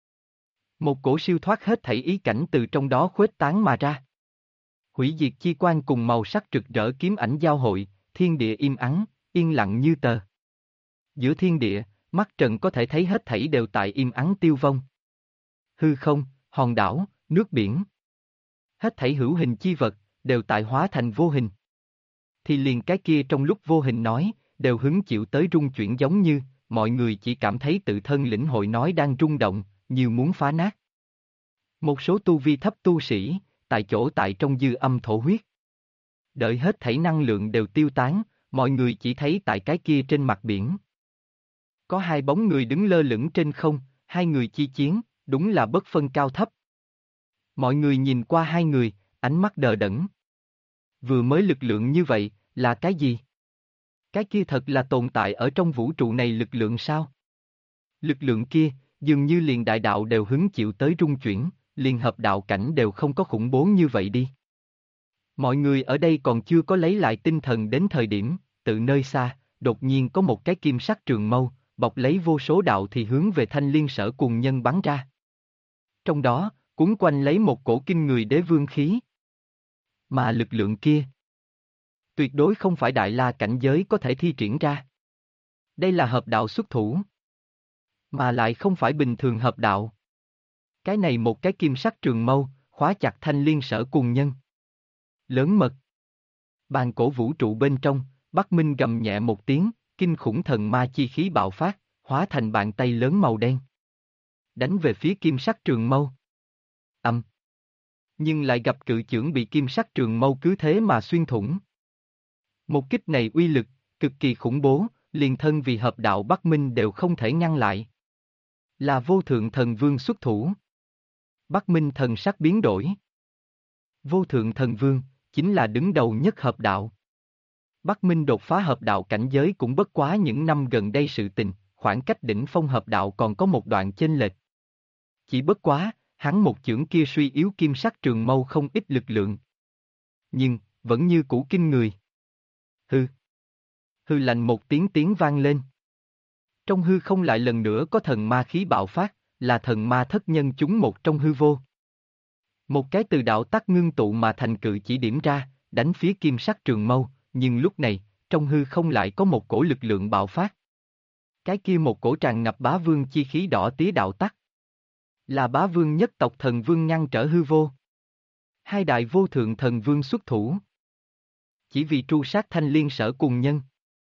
Một cổ siêu thoát hết thảy ý cảnh từ trong đó khuếch tán mà ra. Hủy diệt chi quang cùng màu sắc rực rỡ kiếm ảnh giao hội, thiên địa im ắng, yên lặng như tờ. Giữa thiên địa, mắt trần có thể thấy hết thảy đều tại im ắng tiêu vong. Hư không, hòn đảo, nước biển. Hết thảy hữu hình chi vật, đều tại hóa thành vô hình. Thì liền cái kia trong lúc vô hình nói, đều hứng chịu tới rung chuyển giống như, mọi người chỉ cảm thấy tự thân lĩnh hội nói đang rung động, nhiều muốn phá nát. Một số tu vi thấp tu sĩ, tại chỗ tại trong dư âm thổ huyết. Đợi hết thảy năng lượng đều tiêu tán, mọi người chỉ thấy tại cái kia trên mặt biển. Có hai bóng người đứng lơ lửng trên không, hai người chi chiến, đúng là bất phân cao thấp. Mọi người nhìn qua hai người, ánh mắt đờ đẫn. Vừa mới lực lượng như vậy, là cái gì? Cái kia thật là tồn tại ở trong vũ trụ này lực lượng sao? Lực lượng kia, dường như liền đại đạo đều hứng chịu tới rung chuyển, liền hợp đạo cảnh đều không có khủng bố như vậy đi. Mọi người ở đây còn chưa có lấy lại tinh thần đến thời điểm, từ nơi xa, đột nhiên có một cái kim sắc trường mâu, bọc lấy vô số đạo thì hướng về thanh liên sở cùng nhân bắn ra. Trong đó, cuốn quanh lấy một cổ kinh người đế vương khí. Mà lực lượng kia, tuyệt đối không phải đại la cảnh giới có thể thi triển ra. Đây là hợp đạo xuất thủ. Mà lại không phải bình thường hợp đạo. Cái này một cái kim sắc trường mâu, khóa chặt thanh liên sở cùng nhân. Lớn mật. Bàn cổ vũ trụ bên trong, Bắc Minh gầm nhẹ một tiếng, kinh khủng thần ma chi khí bạo phát, hóa thành bàn tay lớn màu đen. Đánh về phía kim sắc trường mâu. Nhưng lại gặp cự chưởng bị kim sắc trường mâu cứ thế mà xuyên thủng. Một kích này uy lực, cực kỳ khủng bố, liền thân vì hợp đạo Bắc Minh đều không thể ngăn lại. Là vô thượng thần vương xuất thủ. Bắc Minh thần sắc biến đổi. Vô thượng thần vương, chính là đứng đầu nhất hợp đạo. Bắc Minh đột phá hợp đạo cảnh giới cũng bất quá những năm gần đây sự tình, khoảng cách đỉnh phong hợp đạo còn có một đoạn chênh lệch. Chỉ bất quá, hắn một chưởng kia suy yếu kim sắc trường mâu không ít lực lượng. Nhưng, vẫn như cũ kinh người. Hư. Hư lạnh một tiếng tiếng vang lên. Trong hư không lại lần nữa có thần ma khí bạo phát, là thần ma thất nhân chúng một trong hư vô. Một cái từ đạo tắc ngưng tụ mà thành cự chỉ điểm ra, đánh phía kim sắc trường mâu, nhưng lúc này, trong hư không lại có một cổ lực lượng bạo phát. Cái kia một cổ tràn ngập bá vương chi khí đỏ tía đạo tắc. Là bá vương nhất tộc thần vương ngăn trở hư vô. Hai đại vô thượng thần vương xuất thủ. Chỉ vì tru sát Thanh Liên Sở cùng nhân.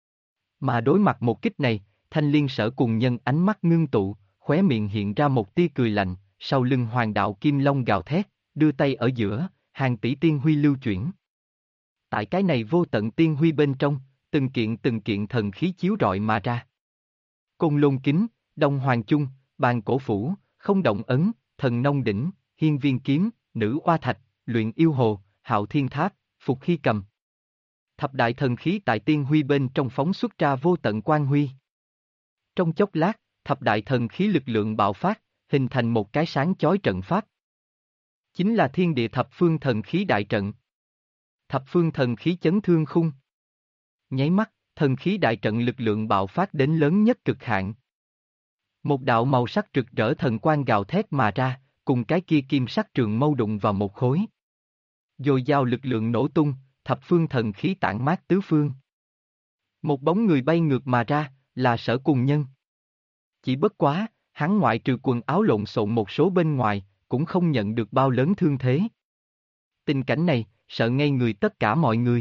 Mà đối mặt một kích này, Thanh Liên Sở cùng nhân ánh mắt ngưng tụ, khóe miệng hiện ra một tia cười lạnh, sau lưng hoàng đạo kim long gào thét, đưa tay ở giữa, hàng tỷ tiên huy lưu chuyển. Tại cái này vô tận tiên huy bên trong, từng kiện thần khí chiếu rọi mà ra. Côn Lôn Kính, Đông Hoàng Chung, Bàn Cổ Phủ, Không Động Ấn, Thần Nông Đỉnh, Hiên Viên Kiếm, Nữ Oa Thạch, Luyện Yêu Hồ, Hạo Thiên Tháp, Phục Hy Cầm. Thập đại thần khí tại tiên huy bên trong phóng xuất ra vô tận quang huy. Trong chốc lát, thập đại thần khí lực lượng bạo phát, hình thành một cái sáng chói trận pháp. Chính là thiên địa thập phương thần khí đại trận. Thập phương thần khí chấn thương khung. Nháy mắt, thần khí đại trận lực lượng bạo phát đến lớn nhất cực hạn. Một đạo màu sắc rực rỡ thần quang gào thét mà ra, cùng cái kia kim sắc trường mâu đụng vào một khối. Dồi dào lực lượng nổ tung, thập phương thần khí tản mát tứ phương. Một bóng người bay ngược mà ra, là Sở Cùng Nhân. Chỉ bất quá, hắn ngoại trừ quần áo lộn xộn một số bên ngoài, cũng không nhận được bao lớn thương thế. Tình cảnh này, sợ ngây người tất cả mọi người.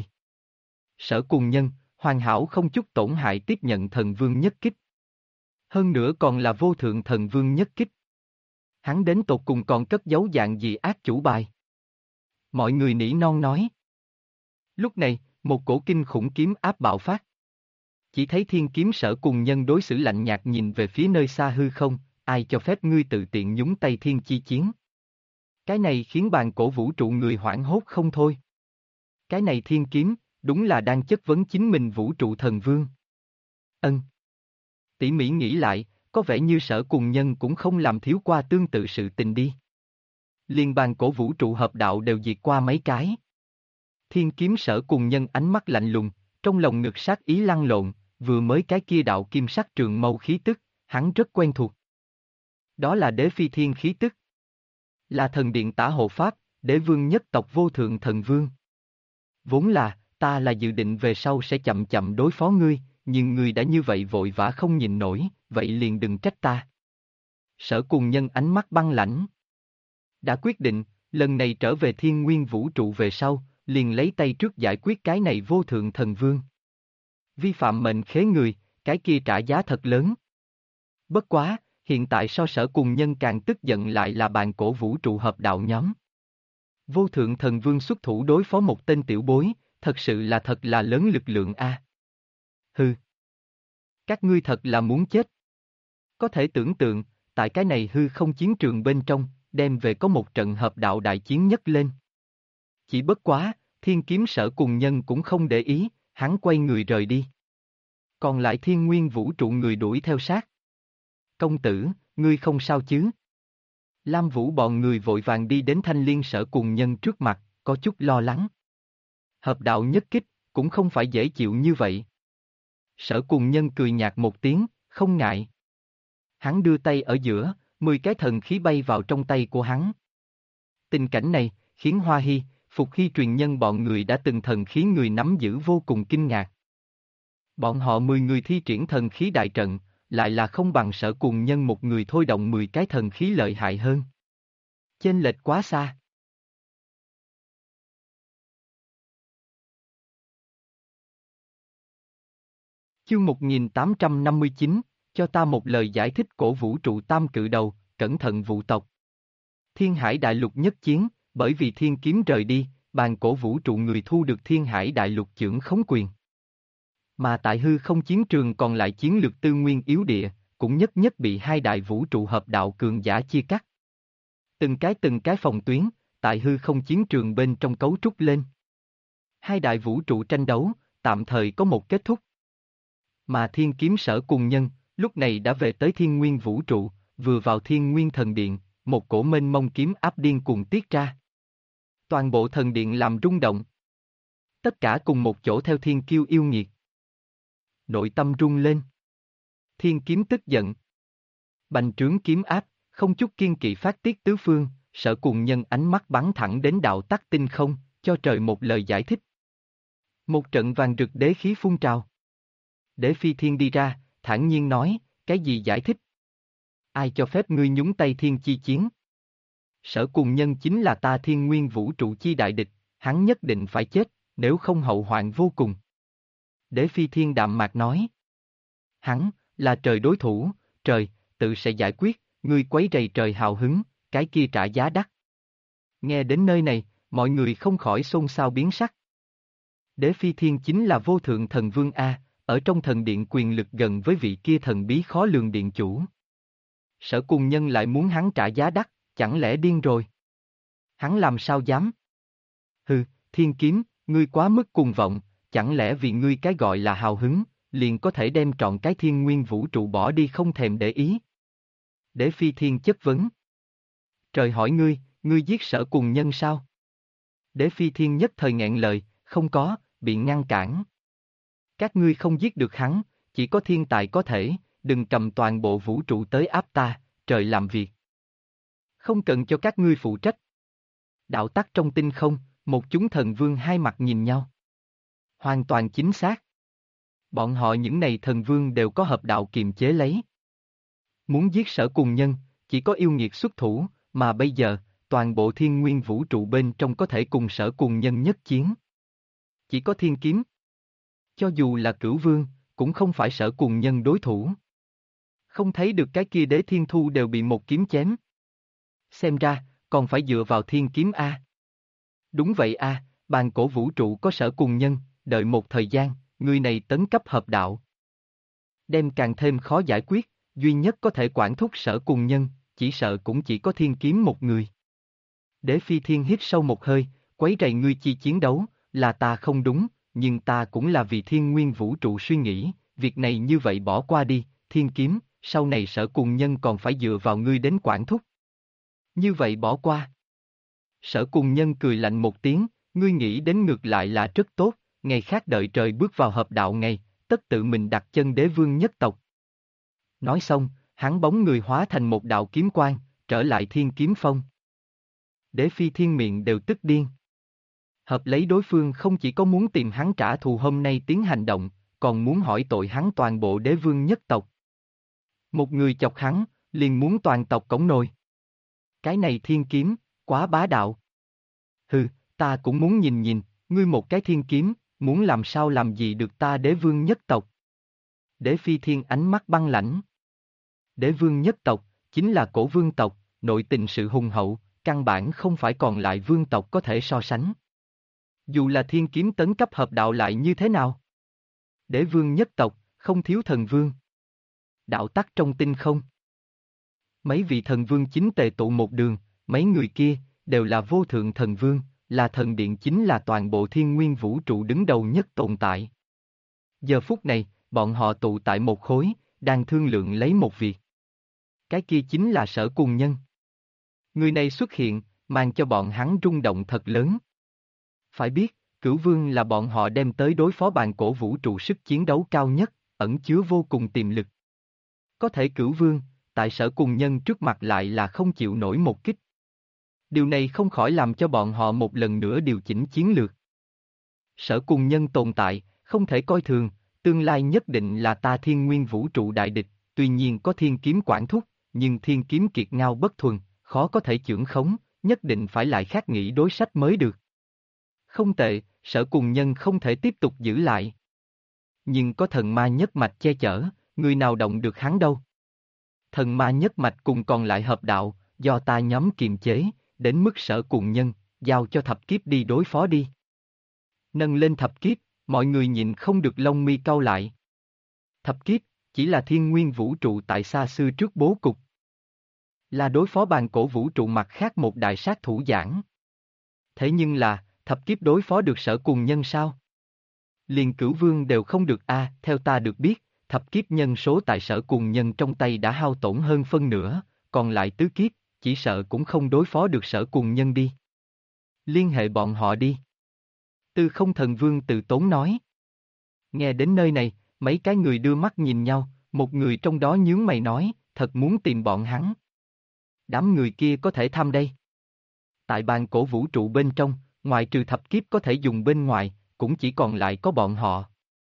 Sở Cùng Nhân, hoàn hảo không chút tổn hại tiếp nhận thần vương nhất kích. Hơn nữa còn là vô thượng thần vương nhất kích. Hắn đến tột cùng còn cất giấu dạng gì ác chủ bài. Mọi người nỉ non nói. Lúc này, một cổ kinh khủng kiếm áp bạo phát. Chỉ thấy thiên kiếm Sở Cùng Nhân đối xử lạnh nhạt nhìn về phía nơi xa hư không, ai cho phép ngươi tự tiện nhúng tay thiên chi chiến. Cái này khiến bàn cổ vũ trụ người hoảng hốt không thôi. Cái này thiên kiếm, đúng là đang chất vấn chính mình vũ trụ thần vương. Tỉ mỉ nghĩ lại, có vẻ như Sở Cùng Nhân cũng không làm thiếu qua tương tự sự tình đi. Liên bàn cổ vũ trụ hợp đạo đều diệt qua mấy cái. Thiên kiếm Sở Cùng Nhân ánh mắt lạnh lùng, trong lòng ngực sát ý lăn lộn, vừa mới cái kia đạo kim sắc trường mâu khí tức, hắn rất quen thuộc. Đó là đế phi thiên khí tức. Là thần điện tả hộ pháp, đế vương nhất tộc vô thượng thần vương. Vốn là, ta là dự định về sau sẽ chậm chậm đối phó ngươi, nhưng ngươi đã như vậy vội vã không nhìn nổi, vậy liền đừng trách ta. Sở Cùng Nhân ánh mắt băng lãnh. Đã quyết định, lần này trở về thiên nguyên vũ trụ về sau, liền lấy tay trước giải quyết cái này vô thượng thần vương. Vi phạm mệnh khế người, cái kia trả giá thật lớn. Bất quá, hiện tại so Sở Cùng Nhân càng tức giận lại là bàn cổ vũ trụ hợp đạo nhóm. Vô thượng thần vương xuất thủ đối phó một tên tiểu bối, thật sự là thật là lớn lực lượng a. Hừ. Các ngươi thật là muốn chết. Có thể tưởng tượng, tại cái này hư không chiến trường bên trong, đem về có một trận hợp đạo đại chiến nhất lên. Chỉ bất quá, thiên kiếm Sở Cùng Nhân cũng không để ý, hắn quay người rời đi. Còn lại thiên nguyên vũ trụ người đuổi theo sát. Công tử, ngươi không sao chứ? Lam Vũ bọn người vội vàng đi đến Thanh Liên Sở Cùng Nhân trước mặt, có chút lo lắng. Hợp đạo nhất kích, cũng không phải dễ chịu như vậy. Sở Cùng Nhân cười nhạt một tiếng, không ngại. Hắn đưa tay ở giữa, 10 cái thần khí bay vào trong tay của hắn. Tình cảnh này, khiến Hoa Hy, Phục Hy truyền nhân bọn người đã từng thần khí người nắm giữ vô cùng kinh ngạc. Bọn họ 10 người thi triển thần khí đại trận, lại là không bằng Sở Cùng Nhân một người thôi động 10 cái thần khí lợi hại hơn. Chênh lệch quá xa. Chương 1859, cho ta một lời giải thích cổ vũ trụ tam cự đầu, cẩn thận vụ tộc. Thiên Hải Đại Lục nhất chiến, bởi vì thiên kiếm rời đi, bàn cổ vũ trụ người thu được Thiên Hải Đại Lục chưởng khống quyền. Mà tại hư không chiến trường còn lại chiến lược tư nguyên yếu địa, cũng nhất nhất bị hai đại vũ trụ hợp đạo cường giả chia cắt. Từng cái phòng tuyến, tại hư không chiến trường bên trong cấu trúc lên. Hai đại vũ trụ tranh đấu, tạm thời có một kết thúc. Mà thiên kiếm Sở Cùng Nhân, lúc này đã về tới thiên nguyên vũ trụ, vừa vào thiên nguyên thần điện, một cổ mênh mông kiếm áp điên cuồng tiết ra. Toàn bộ thần điện làm rung động. Tất cả cùng một chỗ theo thiên kiêu yêu nghiệt. Nội tâm rung lên. Thiên kiếm tức giận. Bành trướng kiếm áp, không chút kiên kỵ phát tiết tứ phương, Sở Cùng Nhân ánh mắt bắn thẳng đến đạo tắc tinh không, cho trời một lời giải thích. Một trận vàng rực đế khí phun trào. Đế Phi Thiên đi ra, thản nhiên nói, cái gì giải thích? Ai cho phép ngươi nhúng tay thiên chi chiến? Sở Cùng Nhân chính là ta thiên nguyên vũ trụ chi đại địch, hắn nhất định phải chết, nếu không hậu hoạn vô cùng. Đế Phi Thiên đạm mạc nói. Hắn, là trời đối thủ, trời, tự sẽ giải quyết, ngươi quấy rầy trời hào hứng, cái kia trả giá đắt. Nghe đến nơi này, mọi người không khỏi xôn xao biến sắc. Đế Phi Thiên chính là vô thượng thần vương A, ở trong thần điện quyền lực gần với vị kia thần bí khó lường điện chủ. Sở Cùng Nhân lại muốn hắn trả giá đắt, chẳng lẽ điên rồi? Hắn làm sao dám? Hừ, Thiên Kiếm, ngươi quá mức cuồng vọng, chẳng lẽ vì ngươi cái gọi là hào hứng, liền có thể đem trọn cái thiên nguyên vũ trụ bỏ đi không thèm để ý? Đế Phi Thiên chất vấn. Trời hỏi ngươi giết Sở Cùng Nhân sao? Đế Phi Thiên nhất thời nghẹn lời, không có, bị ngăn cản. Các ngươi không giết được hắn, chỉ có thiên tài có thể, đừng cầm toàn bộ vũ trụ tới áp ta, trời làm việc. Không cần cho các ngươi phụ trách. Đạo tắc trong tinh không, một chúng thần vương hai mặt nhìn nhau. Hoàn toàn chính xác. Bọn họ những này thần vương đều có hợp đạo kiềm chế lấy. Muốn giết Sở Cùng Nhân, chỉ có yêu nghiệt xuất thủ, mà bây giờ, toàn bộ thiên nguyên vũ trụ bên trong có thể cùng Sở Cùng Nhân nhất chiến. Chỉ có Thiên Kiếm. Cho dù là Cửu Vương, cũng không phải Sở Cùng Nhân đối thủ. Không thấy được cái kia Đế Thiên Thu đều bị một kiếm chém. Xem ra, còn phải dựa vào Thiên Kiếm A. Đúng vậy A, bàn cổ vũ trụ có Sở Cùng Nhân, đợi một thời gian, người này tấn cấp hợp đạo. Đem càng thêm khó giải quyết, duy nhất có thể quản thúc Sở Cùng Nhân, chỉ sợ cũng chỉ có Thiên Kiếm một người. Đế Phi Thiên hít sâu một hơi, quấy rầy ngươi chi chiến đấu, là ta không đúng, nhưng ta cũng là vì thiên nguyên vũ trụ suy nghĩ, việc này như vậy bỏ qua đi, Thiên Kiếm, sau này Sở Cùng Nhân còn phải dựa vào ngươi đến quản thúc. Như vậy bỏ qua. Sở Cùng Nhân cười lạnh một tiếng, ngươi nghĩ đến ngược lại là rất tốt, ngày khác đợi trời bước vào hợp đạo ngày, tất tự mình đặt chân đế vương nhất tộc. Nói xong, hắn bóng người hóa thành một đạo kiếm quang, trở lại Thiên Kiếm Phong. Đế Phi Thiên miệng đều tức điên. Hợp lấy đối phương không chỉ có muốn tìm hắn trả thù hôm nay tiến hành động, còn muốn hỏi tội hắn toàn bộ đế vương nhất tộc. Một người chọc hắn, liền muốn toàn tộc cổng nồi. Cái này Thiên Kiếm, quá bá đạo. Hừ, ta cũng muốn nhìn nhìn, ngươi một cái thiên kiếm, muốn làm sao làm gì được ta đế vương nhất tộc. Đế Phi Thiên ánh mắt băng lãnh. Đế vương nhất tộc, chính là cổ vương tộc, nội tình sự hùng hậu, căn bản không phải còn lại vương tộc có thể so sánh. Dù là thiên kiếm tấn cấp hợp đạo lại như thế nào? Đế vương nhất tộc, không thiếu thần vương. Đạo tắc trong tinh không. Mấy vị thần vương chính tề tụ một đường, mấy người kia, đều là vô thượng thần vương, là thần điện chính là toàn bộ thiên nguyên vũ trụ đứng đầu nhất tồn tại. Giờ phút này, bọn họ tụ tại một khối, đang thương lượng lấy một việc. Cái kia chính là Sở Cùng Nhân. Người này xuất hiện, mang cho bọn hắn rung động thật lớn. Phải biết, Cửu Vương là bọn họ đem tới đối phó bàn cổ vũ trụ sức chiến đấu cao nhất, ẩn chứa vô cùng tiềm lực. Có thể Cửu Vương, tại Sở Cùng Nhân trước mặt lại là không chịu nổi một kích. Điều này không khỏi làm cho bọn họ một lần nữa điều chỉnh chiến lược. Sở Cùng Nhân tồn tại, không thể coi thường, tương lai nhất định là ta thiên nguyên vũ trụ đại địch, tuy nhiên có thiên kiếm quản thúc, nhưng thiên kiếm kiệt ngao bất thuần, khó có thể chưởng khống, nhất định phải lại khác nghĩ đối sách mới được. Không tệ, Sở Cùng Nhân không thể tiếp tục giữ lại. Nhưng có thần ma nhất mạch che chở, người nào động được hắn đâu. Thần ma nhất mạch cùng còn lại hợp đạo, do ta nhóm kiềm chế, đến mức Sở Cùng Nhân, giao cho thập kiếp đi đối phó đi. Nâng lên thập kiếp, mọi người nhìn không được lông mi cau lại. Thập kiếp, chỉ là thiên nguyên vũ trụ tại xa xưa trước bố cục. Là đối phó bàn cổ vũ trụ mặt khác một đại sát thủ giảng. Thế nhưng là, thập kiếp đối phó được Sở Cùng Nhân sao? Liền Cửu Vương đều không được theo ta được biết, thập kiếp nhân số tại Sở Cùng Nhân trong tay đã hao tổn hơn phân nửa, còn lại tứ kiếp, chỉ sợ cũng không đối phó được Sở Cùng Nhân đi. Liên hệ bọn họ đi. Tư Không Thần Vương từ tốn nói. Nghe đến nơi này, mấy cái người đưa mắt nhìn nhau, một người trong đó nhướng mày nói, thật muốn tìm bọn hắn. Đám người kia có thể thăm đây. Tại bàn cổ vũ trụ bên trong, ngoài trừ thập kiếp có thể dùng bên ngoài, cũng chỉ còn lại có bọn họ.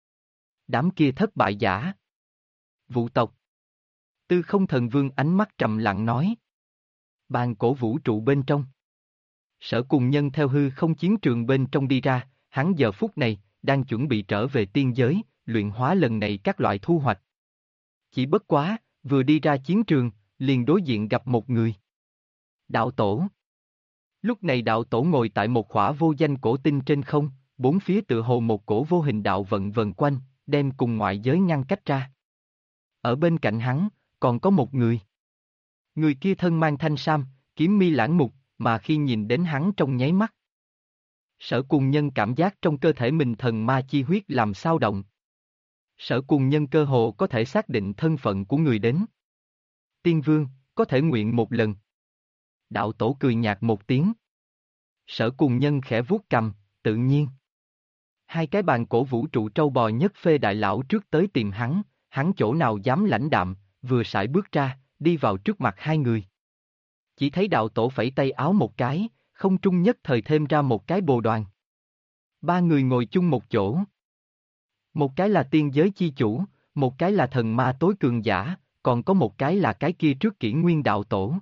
Đám kia thất bại giả. Vũ tộc. Tư Không Thần Vương ánh mắt trầm lặng nói. Bàn cổ vũ trụ bên trong. Sở Cùng Nhân theo hư không chiến trường bên trong đi ra, hắn giờ phút này, đang chuẩn bị trở về tiên giới, luyện hóa lần này các loại thu hoạch. Chỉ bất quá, vừa đi ra chiến trường, liền đối diện gặp một người. Đạo Tổ. Lúc này đạo tổ ngồi tại một khỏa vô danh cổ tinh trên không, bốn phía tựa hồ một cổ vô hình đạo vận vần quanh, đem cùng ngoại giới ngăn cách ra. Ở bên cạnh hắn, còn có một người. Người kia thân mang thanh sam, kiếm mi lãng mục, mà khi nhìn đến hắn trong nháy mắt. Sở Cùng Nhân cảm giác trong cơ thể mình thần ma chi huyết làm sao động. Sở Cùng Nhân cơ hồ có thể xác định thân phận của người đến. Tiên Vương, có thể nguyện một lần. Đạo tổ cười nhạt một tiếng. Sở Cùng Nhân khẽ vuốt cầm, tự nhiên. Hai cái bàn cổ vũ trụ trâu bò nhất phê đại lão trước tới tìm hắn chỗ nào dám lãnh đạm, vừa sải bước ra, đi vào trước mặt hai người. Chỉ thấy đạo tổ phẩy tay áo một cái, không trung nhất thời thêm ra một cái bồ đoàn. Ba người ngồi chung một chỗ. Một cái là tiên giới chi chủ, một cái là thần ma tối cường giả, còn có một cái là cái kia trước Kỷ Nguyên đạo tổ.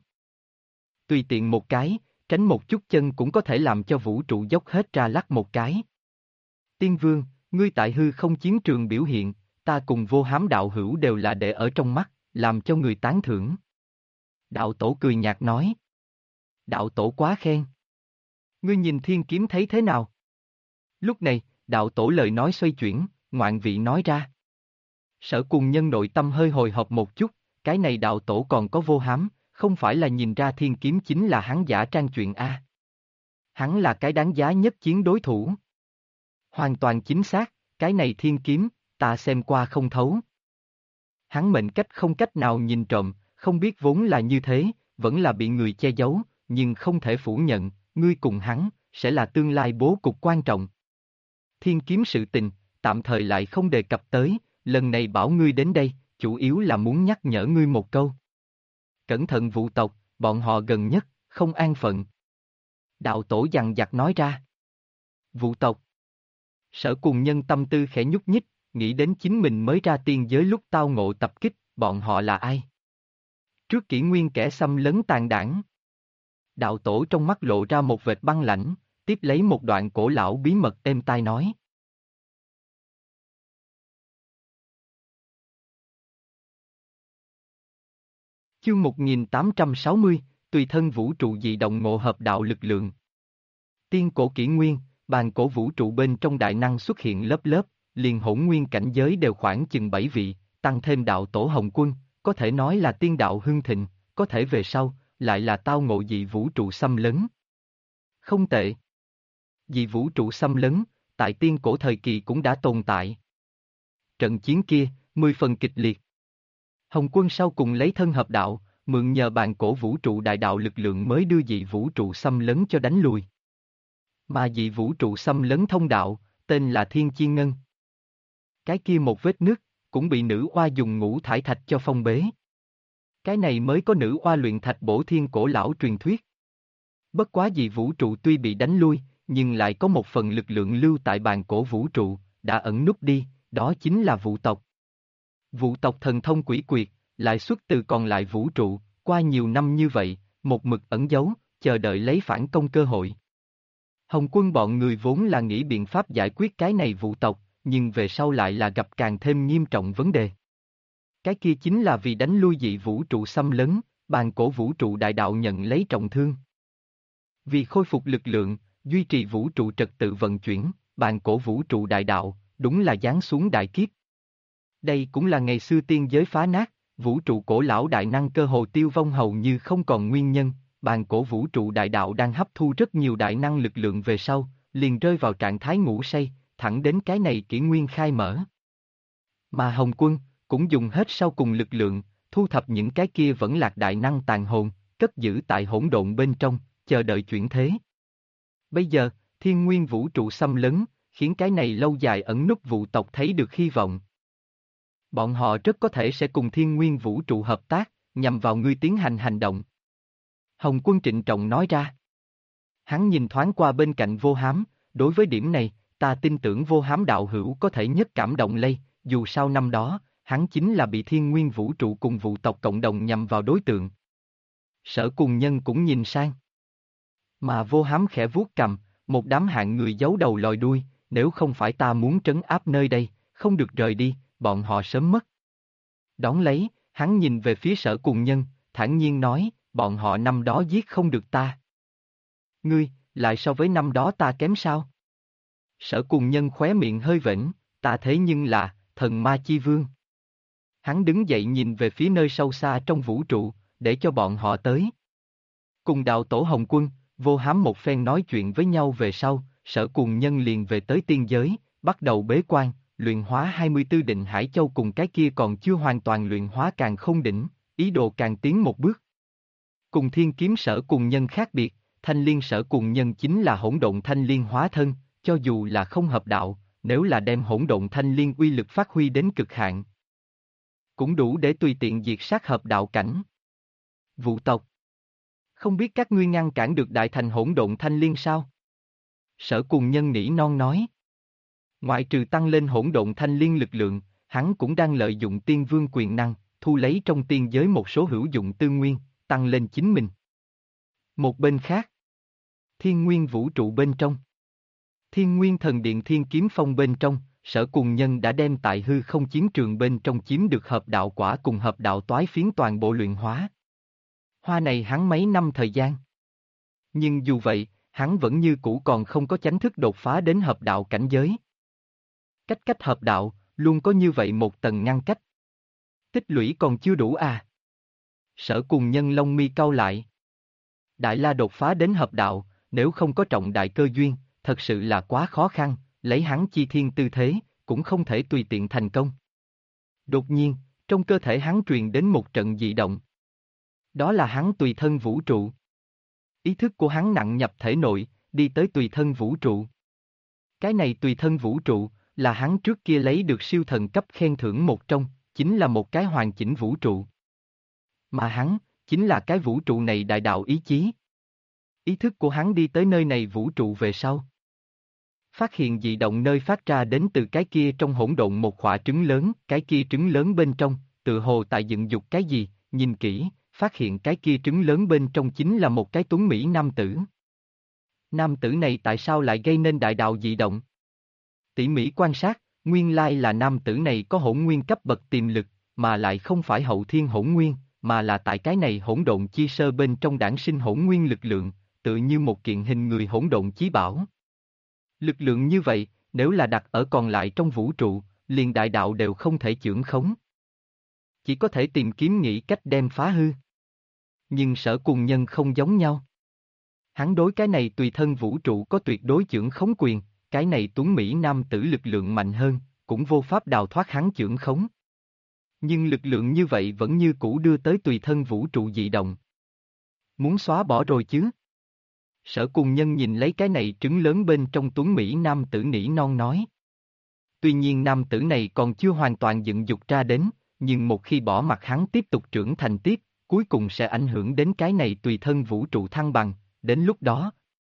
Tùy tiện một cái, tránh một chút chân cũng có thể làm cho vũ trụ dốc hết ra lắc một cái. Tiên Vương, ngươi tại hư không chiến trường biểu hiện, ta cùng Vô Hám đạo hữu đều là để ở trong mắt, làm cho người tán thưởng. Đạo tổ cười nhạt nói. Đạo tổ quá khen. Ngươi nhìn thiên kiếm thấy thế nào? Lúc này, đạo tổ lời nói xoay chuyển, ngoạn vị nói ra. Sở Cùng Nhân nội tâm hơi hồi hộp một chút, cái này đạo tổ còn có Vô Hám, không phải là nhìn ra thiên kiếm chính là hắn giả trang chuyện A. Hắn là cái đáng giá nhất chiến đối thủ. Hoàn toàn chính xác, cái này thiên kiếm, ta xem qua không thấu. Hắn mệnh cách không cách nào nhìn trộm, không biết vốn là như thế, vẫn là bị người che giấu, nhưng không thể phủ nhận, ngươi cùng hắn, sẽ là tương lai bố cục quan trọng. Thiên kiếm sự tình, tạm thời lại không đề cập tới, lần này bảo ngươi đến đây, chủ yếu là muốn nhắc nhở ngươi một câu. Cẩn thận Vũ tộc, bọn họ gần nhất, không an phận. Đạo tổ dằn dặt nói ra. Vũ tộc. Sở Cùng Nhân tâm tư khẽ nhúc nhích, nghĩ đến chính mình mới ra tiên giới lúc tao ngộ tập kích, bọn họ là ai? Trước Kỷ Nguyên kẻ xâm lấn tàn đảng. Đạo tổ trong mắt lộ ra một vệt băng lãnh, tiếp lấy một đoạn cổ lão bí mật êm tai nói. Chương 1860, tùy thân vũ trụ dị động ngộ hợp đạo lực lượng. Tiên cổ Kỷ Nguyên, bàn cổ vũ trụ bên trong đại năng xuất hiện lớp lớp, liền hỗn nguyên cảnh giới đều khoảng chừng 7 vị, tăng thêm đạo tổ Hồng Quân, có thể nói là tiên đạo hưng thịnh, có thể về sau, lại là tao ngộ dị vũ trụ xâm lấn. Không tệ. Dị vũ trụ xâm lấn, tại tiên cổ thời kỳ cũng đã tồn tại. Trận chiến kia, 10 phần kịch liệt. Hồng Quân sau cùng lấy thân hợp đạo, mượn nhờ bàn cổ vũ trụ đại đạo lực lượng mới đưa dị vũ trụ xâm lấn cho đánh lùi. Mà dị vũ trụ xâm lấn thông đạo, tên là Thiên Chi Ngân. Cái kia một vết nứt, cũng bị nữ oa dùng ngũ thải thạch cho phong bế. Cái này mới có nữ oa luyện thạch bổ thiên cổ lão truyền thuyết. Bất quá dị vũ trụ tuy bị đánh lui, nhưng lại có một phần lực lượng lưu tại bàn cổ vũ trụ, đã ẩn núp đi, đó chính là Vũ tộc. Vũ tộc thần thông quỷ quyệt, lại xuất từ còn lại vũ trụ, qua nhiều năm như vậy, một mực ẩn giấu, chờ đợi lấy phản công cơ hội. Hồng Quân bọn người vốn là nghĩ biện pháp giải quyết cái này Vũ tộc, nhưng về sau lại là gặp càng thêm nghiêm trọng vấn đề. Cái kia chính là vì đánh lui dị vũ trụ xâm lấn, bàn cổ vũ trụ đại đạo nhận lấy trọng thương. Vì khôi phục lực lượng, duy trì vũ trụ trật tự vận chuyển, bàn cổ vũ trụ đại đạo, đúng là giáng xuống đại kiếp. Đây cũng là ngày xưa tiên giới phá nát, vũ trụ cổ lão đại năng cơ hồ tiêu vong hầu như không còn nguyên nhân, bàn cổ vũ trụ đại đạo đang hấp thu rất nhiều đại năng lực lượng về sau, liền rơi vào trạng thái ngủ say, thẳng đến cái này Kỷ Nguyên khai mở. Mà Hồng Quân, cũng dùng hết sau cùng lực lượng, thu thập những cái kia vẫn lạc đại năng tàn hồn, cất giữ tại hỗn độn bên trong, chờ đợi chuyển thế. Bây giờ, thiên nguyên vũ trụ xâm lấn, khiến cái này lâu dài ẩn núp Vũ tộc thấy được hy vọng. Bọn họ rất có thể sẽ cùng thiên nguyên vũ trụ hợp tác, nhằm vào ngươi tiến hành hành động. Hồng Quân trịnh trọng nói ra. Hắn nhìn thoáng qua bên cạnh Vô Hám, đối với điểm này, ta tin tưởng Vô Hám đạo hữu có thể nhất cảm động lây, dù sao năm đó, hắn chính là bị thiên nguyên vũ trụ cùng vụ tộc cộng đồng nhằm vào đối tượng. Sở Cùng Nhân cũng nhìn sang. Mà Vô Hám khẽ vuốt cằm, một đám hạng người giấu đầu lòi đuôi, nếu không phải ta muốn trấn áp nơi đây, không được rời đi, bọn họ sớm mất. Đón lấy, hắn nhìn về phía Sở Cùng Nhân, thản nhiên nói, bọn họ năm đó giết không được ta. Ngươi, lại so với năm đó ta kém sao? Sở Cùng Nhân khóe miệng hơi vểnh, ta thế nhưng là, thần ma chi vương. Hắn đứng dậy nhìn về phía nơi sâu xa trong vũ trụ, để cho bọn họ tới. Cùng đạo tổ Hồng Quân, Vô Hám một phen nói chuyện với nhau về sau, Sở Cùng Nhân liền về tới tiên giới, bắt đầu bế quan, luyện hóa 24 định Hải Châu cùng cái kia còn chưa hoàn toàn luyện hóa càng không đỉnh, ý đồ càng tiến một bước. Cùng thiên kiếm Sở Cùng Nhân khác biệt, thanh liên Sở Cùng Nhân chính là hỗn độn thanh liên hóa thân, cho dù là không hợp đạo, nếu là đem hỗn độn thanh liên uy lực phát huy đến cực hạn, cũng đủ để tùy tiện diệt sát hợp đạo cảnh. Vụ tộc. Không biết các ngươi ngăn cản được đại thành hỗn độn thanh liên sao? Sở Cùng Nhân nỉ non nói. Ngoại trừ tăng lên hỗn độn thanh liên lực lượng, hắn cũng đang lợi dụng tiên vương quyền năng, thu lấy trong tiên giới một số hữu dụng tư nguyên, tăng lên chính mình. Một bên khác, thiên nguyên vũ trụ bên trong. Thiên nguyên thần điện thiên kiếm phong bên trong, Sở Cùng Nhân đã đem tại hư không chiến trường bên trong chiếm được hợp đạo quả cùng hợp đạo toái phiến toàn bộ luyện hóa. Hoa này hắn mấy năm thời gian. Nhưng dù vậy, hắn vẫn như cũ còn không có chánh thức đột phá đến hợp đạo cảnh giới. Cách hợp đạo, luôn có như vậy một tầng ngăn cách. Tích lũy còn chưa đủ à? Sở Cùng Nhân lông mi cau lại. Đại La đột phá đến hợp đạo, nếu không có trọng đại cơ duyên, thật sự là quá khó khăn, lấy hắn chi thiên tư thế, cũng không thể tùy tiện thành công. Đột nhiên, trong cơ thể hắn truyền đến một trận dị động. Đó là hắn tùy thân vũ trụ. Ý thức của hắn nặng nhập thể nội, đi tới tùy thân vũ trụ. Cái này tùy thân vũ trụ, là hắn trước kia lấy được siêu thần cấp khen thưởng một trong, chính là một cái hoàn chỉnh vũ trụ. Mà hắn, chính là cái vũ trụ này đại đạo ý chí. Ý thức của hắn đi tới nơi này vũ trụ về sau. Phát hiện dị động nơi phát ra đến từ cái kia trong hỗn độn một quả trứng lớn, cái kia trứng lớn bên trong, tự hồ tại dựng dục cái gì, nhìn kỹ, phát hiện cái kia trứng lớn bên trong chính là một cái tuấn mỹ nam tử. Nam tử này tại sao lại gây nên đại đạo dị động? Tỉ mỉ quan sát, nguyên lai là nam tử này có hỗn nguyên cấp bậc tiềm lực, mà lại không phải hậu thiên hỗn nguyên, mà là tại cái này hỗn độn chi sơ bên trong đản sinh hỗn nguyên lực lượng, tự như một kiện hình người hỗn độn chí bảo. Lực lượng như vậy, nếu là đặt ở còn lại trong vũ trụ, liền đại đạo đều không thể chưởng khống. Chỉ có thể tìm kiếm nghĩ cách đem phá hư. Nhưng Sở Cùng Nhân không giống nhau. Hắn đối cái này tùy thân vũ trụ có tuyệt đối chưởng khống quyền, cái này tuấn Mỹ nam tử lực lượng mạnh hơn, cũng vô pháp đào thoát hắn chưởng khống. Nhưng lực lượng như vậy vẫn như cũ đưa tới tùy thân vũ trụ dị động. Muốn xóa bỏ rồi chứ? Sở Cùng Nhân nhìn lấy cái này trứng lớn bên trong tuấn Mỹ nam tử nỉ non nói. Tuy nhiên nam tử này còn chưa hoàn toàn dựng dục ra đến, nhưng một khi bỏ mặc hắn tiếp tục trưởng thành tiếp, cuối cùng sẽ ảnh hưởng đến cái này tùy thân vũ trụ thăng bằng, đến lúc đó.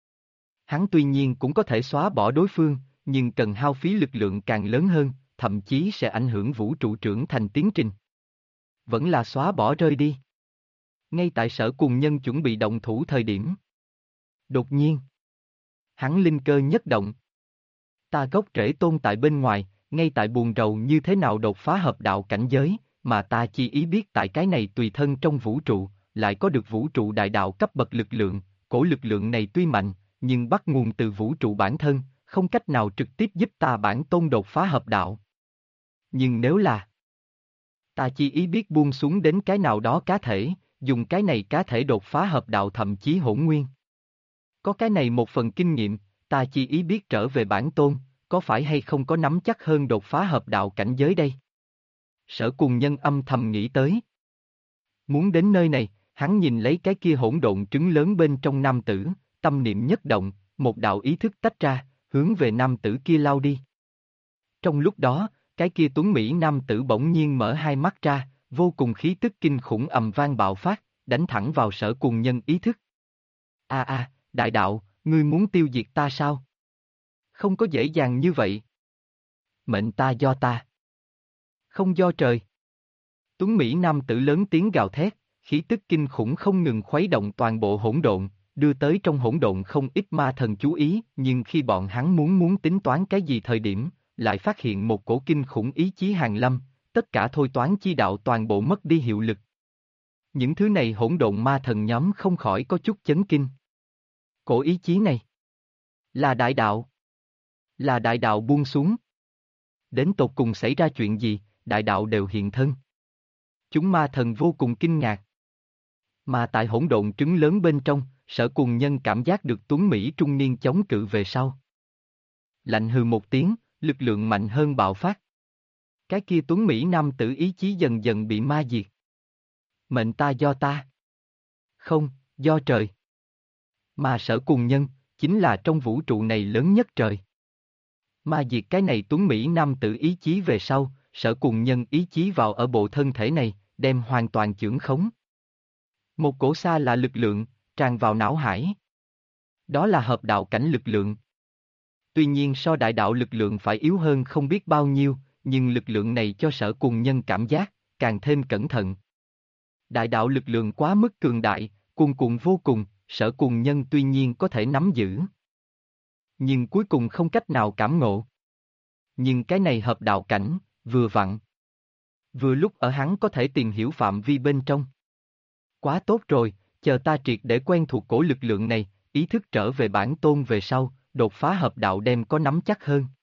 Hắn tuy nhiên cũng có thể xóa bỏ đối phương, nhưng cần hao phí lực lượng càng lớn hơn, thậm chí sẽ ảnh hưởng vũ trụ trưởng thành tiến trình. Vẫn là xóa bỏ rơi đi. Ngay tại Sở Cùng Nhân chuẩn bị động thủ thời điểm. Đột nhiên, hắn linh cơ nhất động. Ta gốc rễ tồn tại bên ngoài, ngay tại buồn rầu như thế nào đột phá hợp đạo cảnh giới, mà ta chỉ ý biết tại cái này tùy thân trong vũ trụ, lại có được vũ trụ đại đạo cấp bậc lực lượng, cổ lực lượng này tuy mạnh, nhưng bắt nguồn từ vũ trụ bản thân, không cách nào trực tiếp giúp ta bản tôn đột phá hợp đạo. Nhưng nếu là ta chỉ ý biết buông xuống đến cái nào đó cá thể, dùng cái này cá thể đột phá hợp đạo thậm chí hỗn nguyên. Có cái này một phần kinh nghiệm, ta chỉ ý biết trở về bản tôn, có phải hay không có nắm chắc hơn đột phá hợp đạo cảnh giới đây? Sở Cùng Nhân âm thầm nghĩ tới. Muốn đến nơi này, hắn nhìn lấy cái kia hỗn độn trứng lớn bên trong nam tử, tâm niệm nhất động, một đạo ý thức tách ra, hướng về nam tử kia lao đi. Trong lúc đó, cái kia tuấn Mỹ nam tử bỗng nhiên mở hai mắt ra, vô cùng khí tức kinh khủng ầm vang bạo phát, đánh thẳng vào Sở Cùng Nhân ý thức. Đại đạo, ngươi muốn tiêu diệt ta sao? Không có dễ dàng như vậy. Mệnh ta do ta. Không do trời. Tuấn Mỹ nam tử lớn tiếng gào thét, khí tức kinh khủng không ngừng khuấy động toàn bộ hỗn độn, đưa tới trong hỗn độn không ít ma thần chú ý, nhưng khi bọn hắn muốn tính toán cái gì thời điểm, lại phát hiện một cổ kinh khủng ý chí hàn lâm, tất cả thôi toán chi đạo toàn bộ mất đi hiệu lực. Những thứ này hỗn độn ma thần nhóm không khỏi có chút chấn kinh. Cổ ý chí này là đại đạo. Là đại đạo buông xuống. Đến tột cùng xảy ra chuyện gì, đại đạo đều hiện thân. Chúng ma thần vô cùng kinh ngạc. Mà tại hỗn độn trứng lớn bên trong, Sở Cùng Nhân cảm giác được Tuấn Mỹ trung niên chống cự về sau. Lạnh hừ một tiếng, lực lượng mạnh hơn bạo phát. Cái kia Tuấn Mỹ nam tử ý chí dần dần bị ma diệt. Mệnh ta do ta. Không, do trời. Mà Sở Cùng Nhân, chính là trong vũ trụ này lớn nhất trời. Ma diệt cái này Tuấn Mỹ nam tử ý chí về sau, Sở Cùng Nhân ý chí vào ở bộ thân thể này, đem hoàn toàn chưởng khống. Một cổ xa là lực lượng, tràn vào não hải. Đó là hợp đạo cảnh lực lượng. Tuy nhiên so đại đạo lực lượng phải yếu hơn không biết bao nhiêu, nhưng lực lượng này cho Sở Cùng Nhân cảm giác, càng thêm cẩn thận. Đại đạo lực lượng quá mức cường đại, cuồn cuộn vô cùng, Sở Cùng Nhân tuy nhiên có thể nắm giữ. Nhưng cuối cùng không cách nào cảm ngộ. Nhưng cái này hợp đạo cảnh, vừa vặn. Vừa lúc ở hắn có thể tìm hiểu phạm vi bên trong. Quá tốt rồi, chờ ta triệt để quen thuộc cổ lực lượng này, ý thức trở về bản tôn về sau, đột phá hợp đạo đem có nắm chắc hơn.